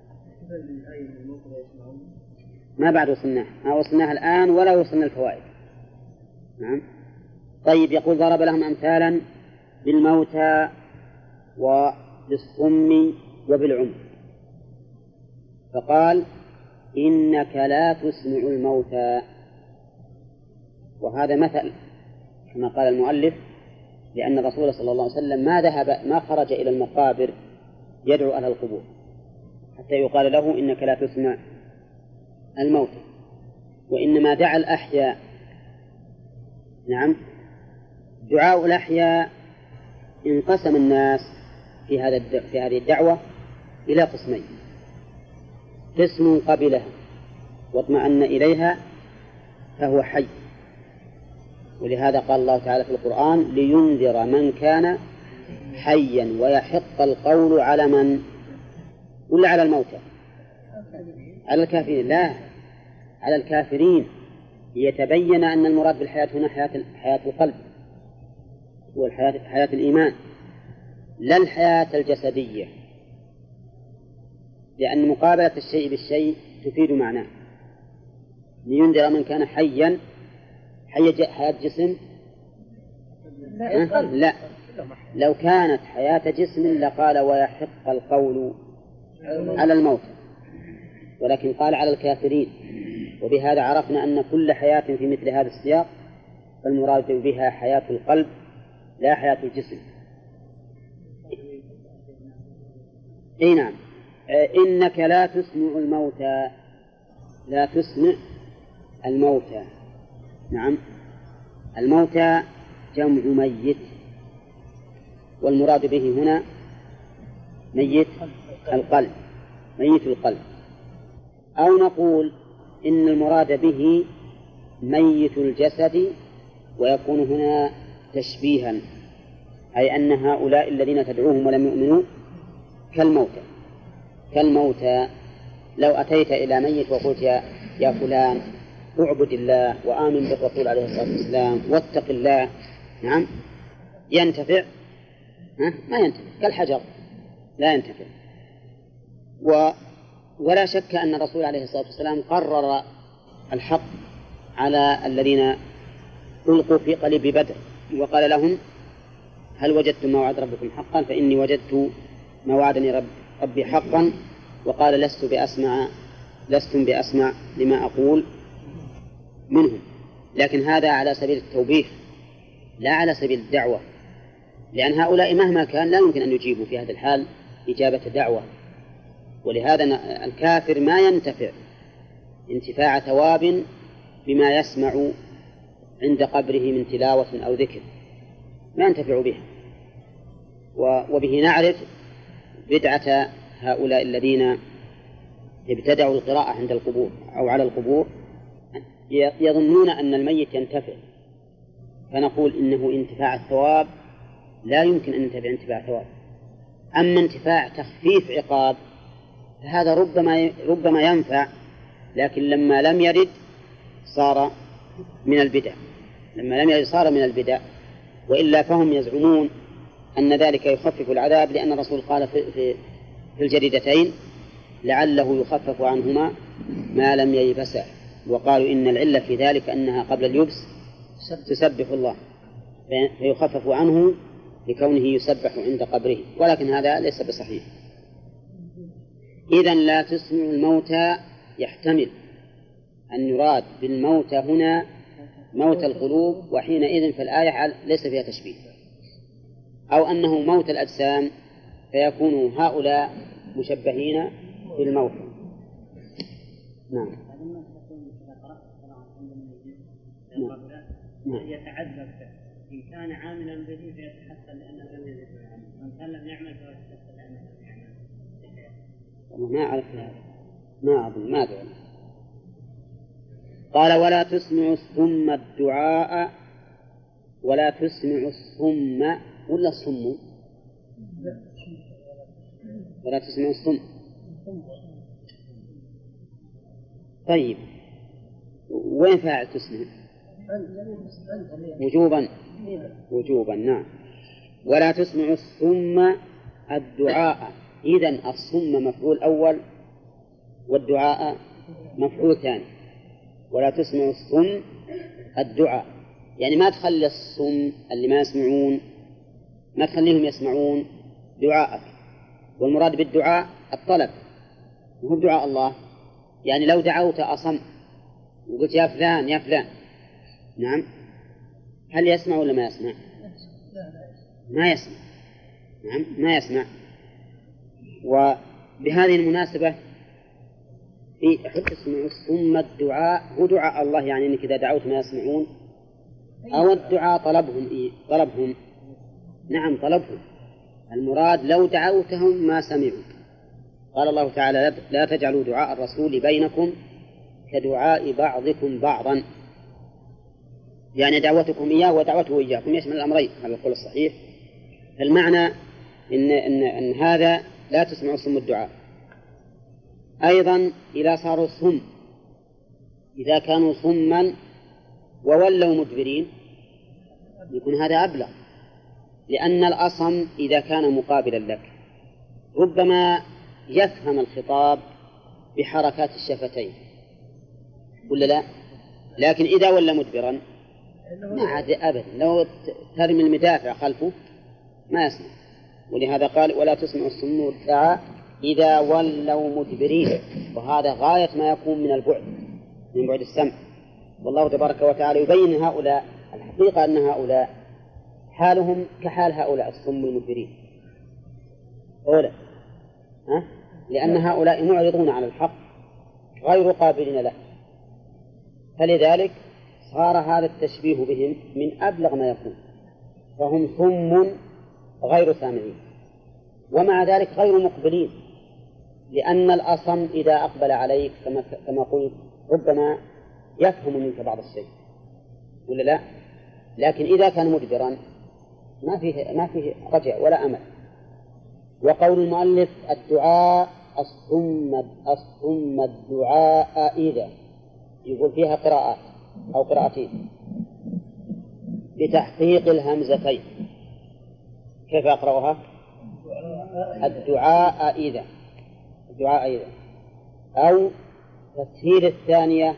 ما بعد وصلناها الآن ولا وصلنا الفوائد. نعم. طيب، يقول ضرب لهم أمثالا بالموتى وبالصم وبالعمي، فقال إنك لا تسمع الموتى. وهذا مثل كما قال المؤلف، لأن الرسول صلى الله عليه وسلم ما خرج إلى المقابر يدعو أهل القبور حتى يقال له إنك لا تسمع الموتى، وإنما دعا الأحياء. نعم، دعاء الأحياء انقسم الناس في هذه الدعوة إلى قسمين: قسم قبلها واطمأن إليها فهو حي، ولهذا قال الله تعالى في القرآن: لينذر من كان حيا ويحق القول على من؟ ولا على الموتى؟ على الكافرين؟ لا، على الكافرين، ليتبين أن المراد بالحياة هنا حياة القلب والحياة الإيمان، لا الحياة الجسدية، لأن مقابلة الشيء بالشيء تفيد معناه. لينذر من كان حيا، حياة جسم؟ لا، لو كانت حياة جسم لقال ويحق القول على الموت، ولكن قال على الكافرين، وبهذا عرفنا أن كل حياة في مثل هذا السياق فالمراد بها حياة القلب لا حياة الجسم. أي نعم. إنك لا تسمع الموتى، لا تسمع الموتى. نعم، الموتى جمع ميت، والمراد به هنا ميت القلب، ميت القلب. أو نقول إن المراد به ميت الجسد، ويكون هنا تشبيها، أي أن هؤلاء الذين تدعوهم ولم يؤمنوا كالموتى. لو أتيت إلى ميت وقلت يا فلان اعبد الله وآمن بالرسول عليه الصلاة والسلام واتق الله، نعم، ينتفع؟ ما ينتفع، كالحجر لا ينتفع. ولا شك أن الرسول عليه الصلاة والسلام قرر الحق على الذين ألقوا في قليب بدر، وقال لهم: هل وجدتم ما وعد ربكم حقا؟ فإني وجدت ما وعدني ربي حقا. وقال: لستم بأسمع لما أقول منهم. لكن هذا على سبيل التوبيخ لا على سبيل الدعوة، لأن هؤلاء مهما كان لا يمكن أن يجيبوا في هذا الحال إجابة دعوة. ولهذا الكافر ما ينتفع انتفاع ثواب بما يسمع عند قبره من تلاوة أو ذكر، ما ينتفع بها. وبه نعرف بدعة هؤلاء الذين ابتدعوا القراءة عند القبور أو على القبور، يظنون أن الميت ينتفع، فنقول إنه انتفاع الثواب لا يمكن أن ينتفع انتفاع ثواب. أما انتفاع تخفيف عقاب فهذا ربما ينفع، لكن لما لم يرد صار من البدع. وإلا فهم يزعمون أن ذلك يخفف العذاب، لأن الرسول قال في الجريدتين: لعله يخفف عنهما ما لم ييبسا. وقالوا إن العلة في ذلك أنها قبل اليبس تسبح الله، فيخفف عنه لكونه يسبح عند قبره، ولكن هذا ليس بصحيح. إذن لا تسمع الموتى يحتمل أن يراد بالموتى هنا موت القلوب، وحينئذ في الآية ليس فيها تشبيه، أو أنه موت الأجسام فيكون هؤلاء مشبهين بالموت. نعم. يتعذب إن كان عاملا به فيتحسن لأنه لم يزد عنه، وإن كان لم يعمل فيتحسن لأنه لم يعمل. والله ما أعرف هذا، ما أظن، ما أدري. قال: ولا تسمع الصم الدعاء، ولا تسمع الصم ولا الصم، ولا تسمع الصم. طيب وين فاعل تسمع؟ وجوبا. نعم. ولا تسمع الصم الدعاء. إذن الصم مفعول أول والدعاء مفعول ثاني. ولا تسمع الصم الدعاء، يعني ما تخلي الصم اللي ما يسمعون، ما تخليهم يسمعون دعاءك. والمراد بالدعاء الطلب، وهو دعاء الله، يعني لو دعوت أصم وقلت يا فلان يا فلان، نعم، هل يسمع ولا ما يسمع؟ ما يسمع، نعم ما يسمع. وبهذه المناسبة في حتى تسمعوا ثم الدعاء هو دعاء الله، يعني أنك إذا دعوت ما يسمعون، أو الدعاء طلبهم، نعم طلبهم، المراد لو دعوتهم ما سمعوا. قال الله تعالى لا تجعلوا دعاء الرسول بينكم كدعاء بعضكم بعضا، يعني دعوتكم إياه ودعوته إياكم يشمل الأمرين على القول الصحيح. فالمعنى إن هذا لا تسمعوا صم الدعاء. أيضا إذا صاروا صم، إذا كانوا صما وولوا مدبرين يكون هذا أبلغ، لأن الأصم إذا كان مقابلا لك ربما يفهم الخطاب بحركات الشفتين ولا لا؟ لكن إذا ولا مدبرا ما عاد أبدا، لو ترمي المدافع خلفه ما يسمع. ولهذا قال ولا تسمع الصم الدعاء إذا ولوا مدبرين، وهذا غاية ما يكون من بعد السمع. والله تبارك وتعالى يبين هؤلاء الحقيقة أن هؤلاء حالهم كحال هؤلاء الصم المدبرين أولا، لأن هؤلاء معرضون على الحق غير قابلين له، فلذلك صار هذا التشبيه بهم من أبلغ ما يكون، فهم صم غير سامعين، ومع ذلك غير مقبلين، لأن الأصم إذا أقبل عليك كما قلت ربما يفهم منك بعض الشيء ولا لا؟ لكن إذا كان مدبرا ما فيه رجع ولا أمل. وقول المؤلف الدعاء الصم الدعاء إذا، يقول فيها قراءات أو قراءتين بتحقيق الهمزتين. كيف أقرأها؟ الدعاء إذا أو تسهيل الثانية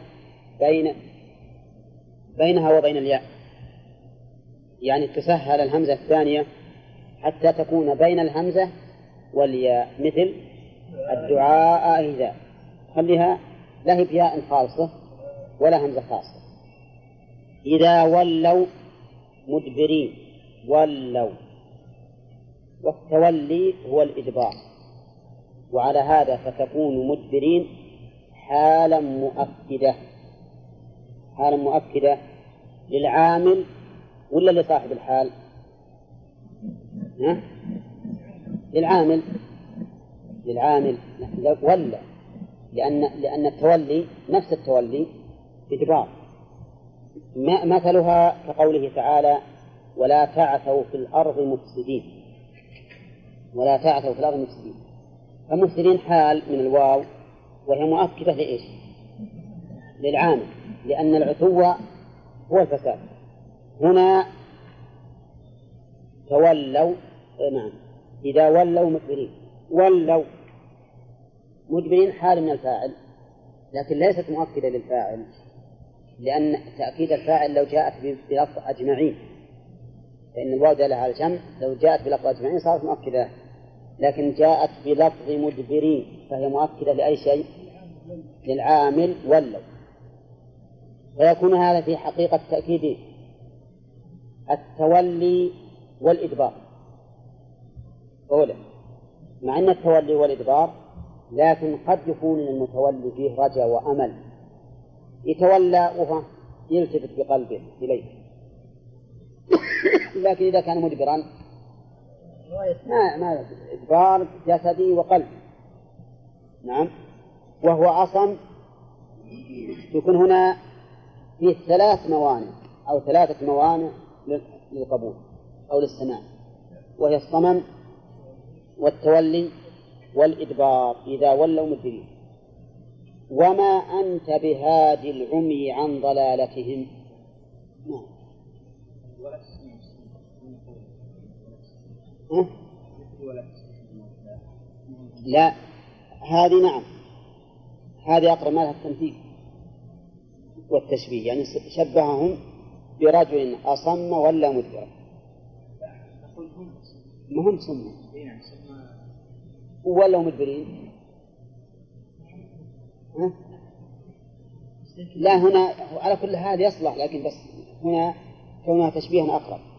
بينها وبين الياء، يعني تسهل الهمزة الثانية حتى تكون بين الهمزة والياء، مثل الدعاء إذا، خليها لا هي بياء خالصة ولا همزة خاصة. إذا ولوا مدبرين، ولوا، والتولي هو الإدبار، وعلى هذا فتكون مدبرين حالا مؤكدة للعامل ولا لصاحب الحال؟ للعامل ولا، لأن التولي نفس التولي إدبار. مثلها كقوله تعالى ولا تعثوا في الأرض مفسدين، فمفسدين حال من الواو، وهي مؤكدة لإيش؟ للعامل، لأن العثو هو الفساد. هنا تولوا، نعم، إذا ولوا مدبرين حال من الفاعل، لكن ليست مؤكدة للفاعل، لأن تأكيد الفاعل لو جاءت بلفظ أجمعين، فإن الواو دالة على الجمع، لو جاءت بلفظ أجمعين صارت مؤكدة، لكن جاءت بلفظ مدبرين فهي مؤكدة لأي شيء؟ للعامل ولوا، فيكون هذا في حقيقة تأكيد التولي والإدبار أولا، مع أن التولي والإدبار، لكن قد يكون المتولي فيه رجاء وأمل، يتولى وهو يلتفت بقلبه إليه، لكن إذا كان مدبرا ما إدبار جسدي وقلب، نعم. وهو أصم يكون هنا فيه 3 موانع أو 3 موانع للقبول أو للسماع، وهي الصمم والتولي والإدبار إذا ولوا مدبرين. وما أنت بهادي العمي عن ضلالتهم. لا، هذه نعم، هذه أقرب لها التمثيل والتشبيه، يعني شبههم برجل أصم ولا مدبر. ما هم صم ولا مدبرين، لا هنا على كل حال يصلح، لكن بس هنا كونها تشبيها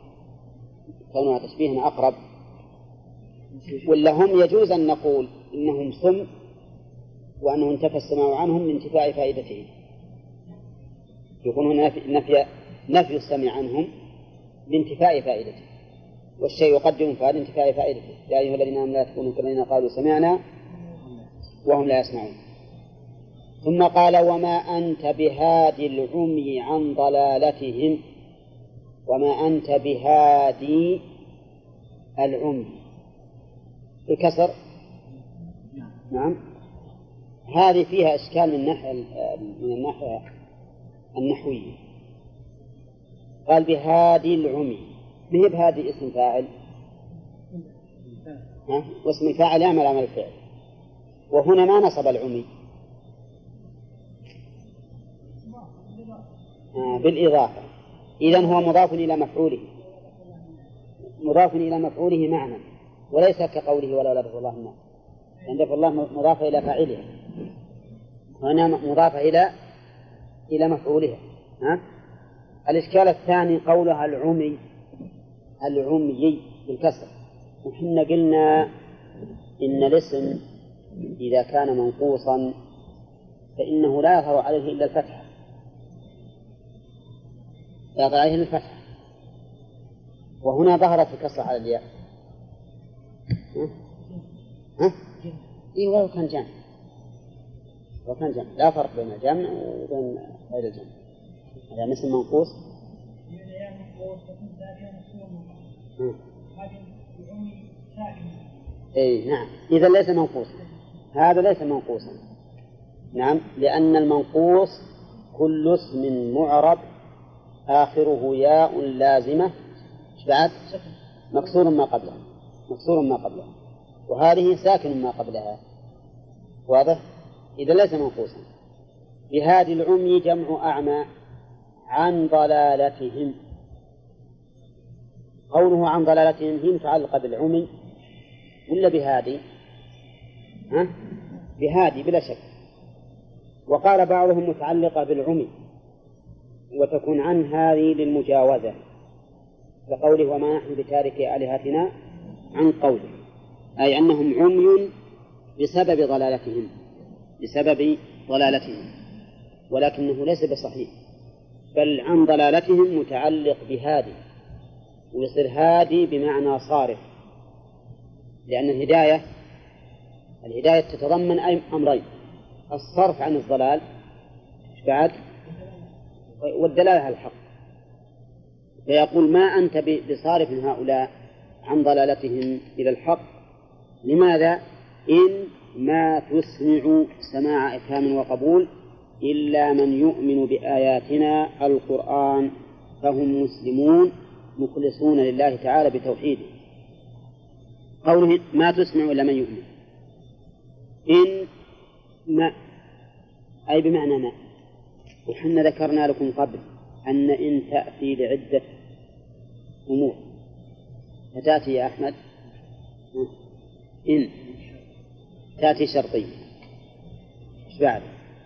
أقرب، ولا هم يجوز أن نقول إنهم سم وأنه انتفى السماع عنهم لانتفاء فائدتهم، يكون هنا نفي السمع عنهم لانتفاء فائدته، والشيء يقدم فائدة انتفاء فائدته. يا أيها الذين آمنوا لا تكونوا كالذين قالوا سمعنا وهم لا يسمعون. ثم قال وما أنت بهادي العمي عن ضلالتهم، وما أنت بهادي العمي بكسر. نعم، هذه فيها إشكال من الناحية النحوية. قال بهادي العمي، ما هي بهادي اسم فاعل، واسم الفاعل يعمل عمل الفعل، وهنا ما نصب العمي بالإضافة، إذن هو مضاف إلى مفعوله معنى، وليس كقوله ولا لفظ الله الناس، لأن لفظ الله مضافة إلى فاعلها، وهنا مضافة إلى مفعولها. الإشكال الثاني قولها العمي بالكسر، وحنا قلنا إن الاسم إذا كان منقوصا فإنه لا يظهر عليه إلا الفتحة، يظهر عليه الفتحة، وهنا ظهرت الكسر على الياء. إيه ولو كان جمع، لا فرق بين الجمع وبين غير الجمع. هذا مثل منقوص. أي نعم، إذا ليس منقوصا، هذا ليس منقوصا. نعم، لأن المنقوص كل اسم معرب آخره ياء لازمة بعد مكسور ما قبلها، وهذه ساكن ما قبلها. واضح؟ إذا ليس منقوصا. بهادي العمي جمع أعمى عن ضلالتهم. قوله عن ضلالتهم هي متعلقة بالعمي ولا بهادي؟ بهادي بلا شك. وقال بعضهم متعلقة بالعمي، وتكون عن هذه للمجاوزة، كقوله وما نحن بتارك آلهتنا عن قوله، أي أنهم عمي بسبب ضلالتهم، ولكنه ليس بصحيح، بل عن ضلالتهم متعلق بهادي، ويصير هادي بمعنى صارف، لأن الهداية تتضمن أمرين: الصرف عن الضلال بعد، والدلالة على الحق. فيقول ما أنت بصارف هؤلاء عن ضلالتهم إلى الحق. لماذا؟ إن ما تسمع سماع إفهام وقبول إلا من يؤمن بآياتنا القرآن فهم مسلمون مخلصون لله تعالى بتوحيده. قوله ما تسمع إلا من يؤمن، إن ما أي بمعنى ما. وحنا ذكرنا لكم قبل أن إن تأتي لعدة أمور، فتأتي يا أحمد إن تأتي شرطية، إيش بعد؟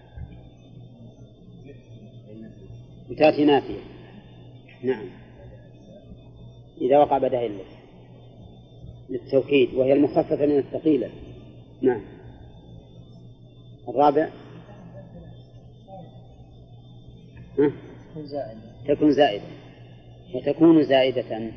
وتأتي نافية. نعم، إذا وقع بدها للتوكيد، وهي المخففة من الثقيلة. نعم. الرابع تكون زائدة، وتكون زائدة.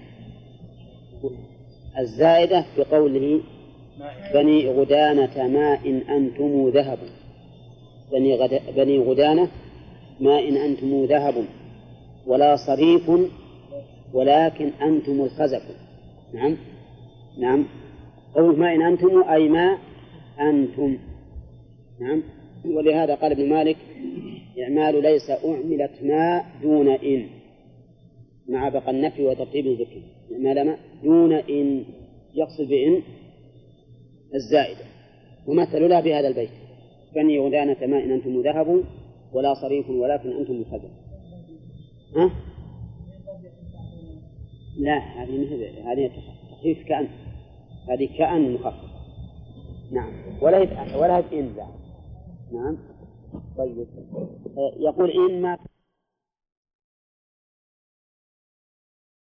الزائدة بقوله بني غدانة ماء أنتم ذهب، بني غدانة ماء أنتم ذهب ولا صريف ولكن أنتم الخزف. نعم، قول ماء أنتم أي ماء أنتم. نعم، ولهذا قال ابن مالك إعمال ليس أعملت ما دون إن، مع بقى النفي وترتيب ذكر. إعمال ما دون إن يقصد بإن الزائدة، ومثل لها بهذا البيت: بني غدانة ماء أنتم ذهب ولا صريف ولكن أنتم الخزف. لا، هذه تخفيف كأن، هذه كأن مخفف. نعم، ولا إن. نعم. طيب يقول إن ما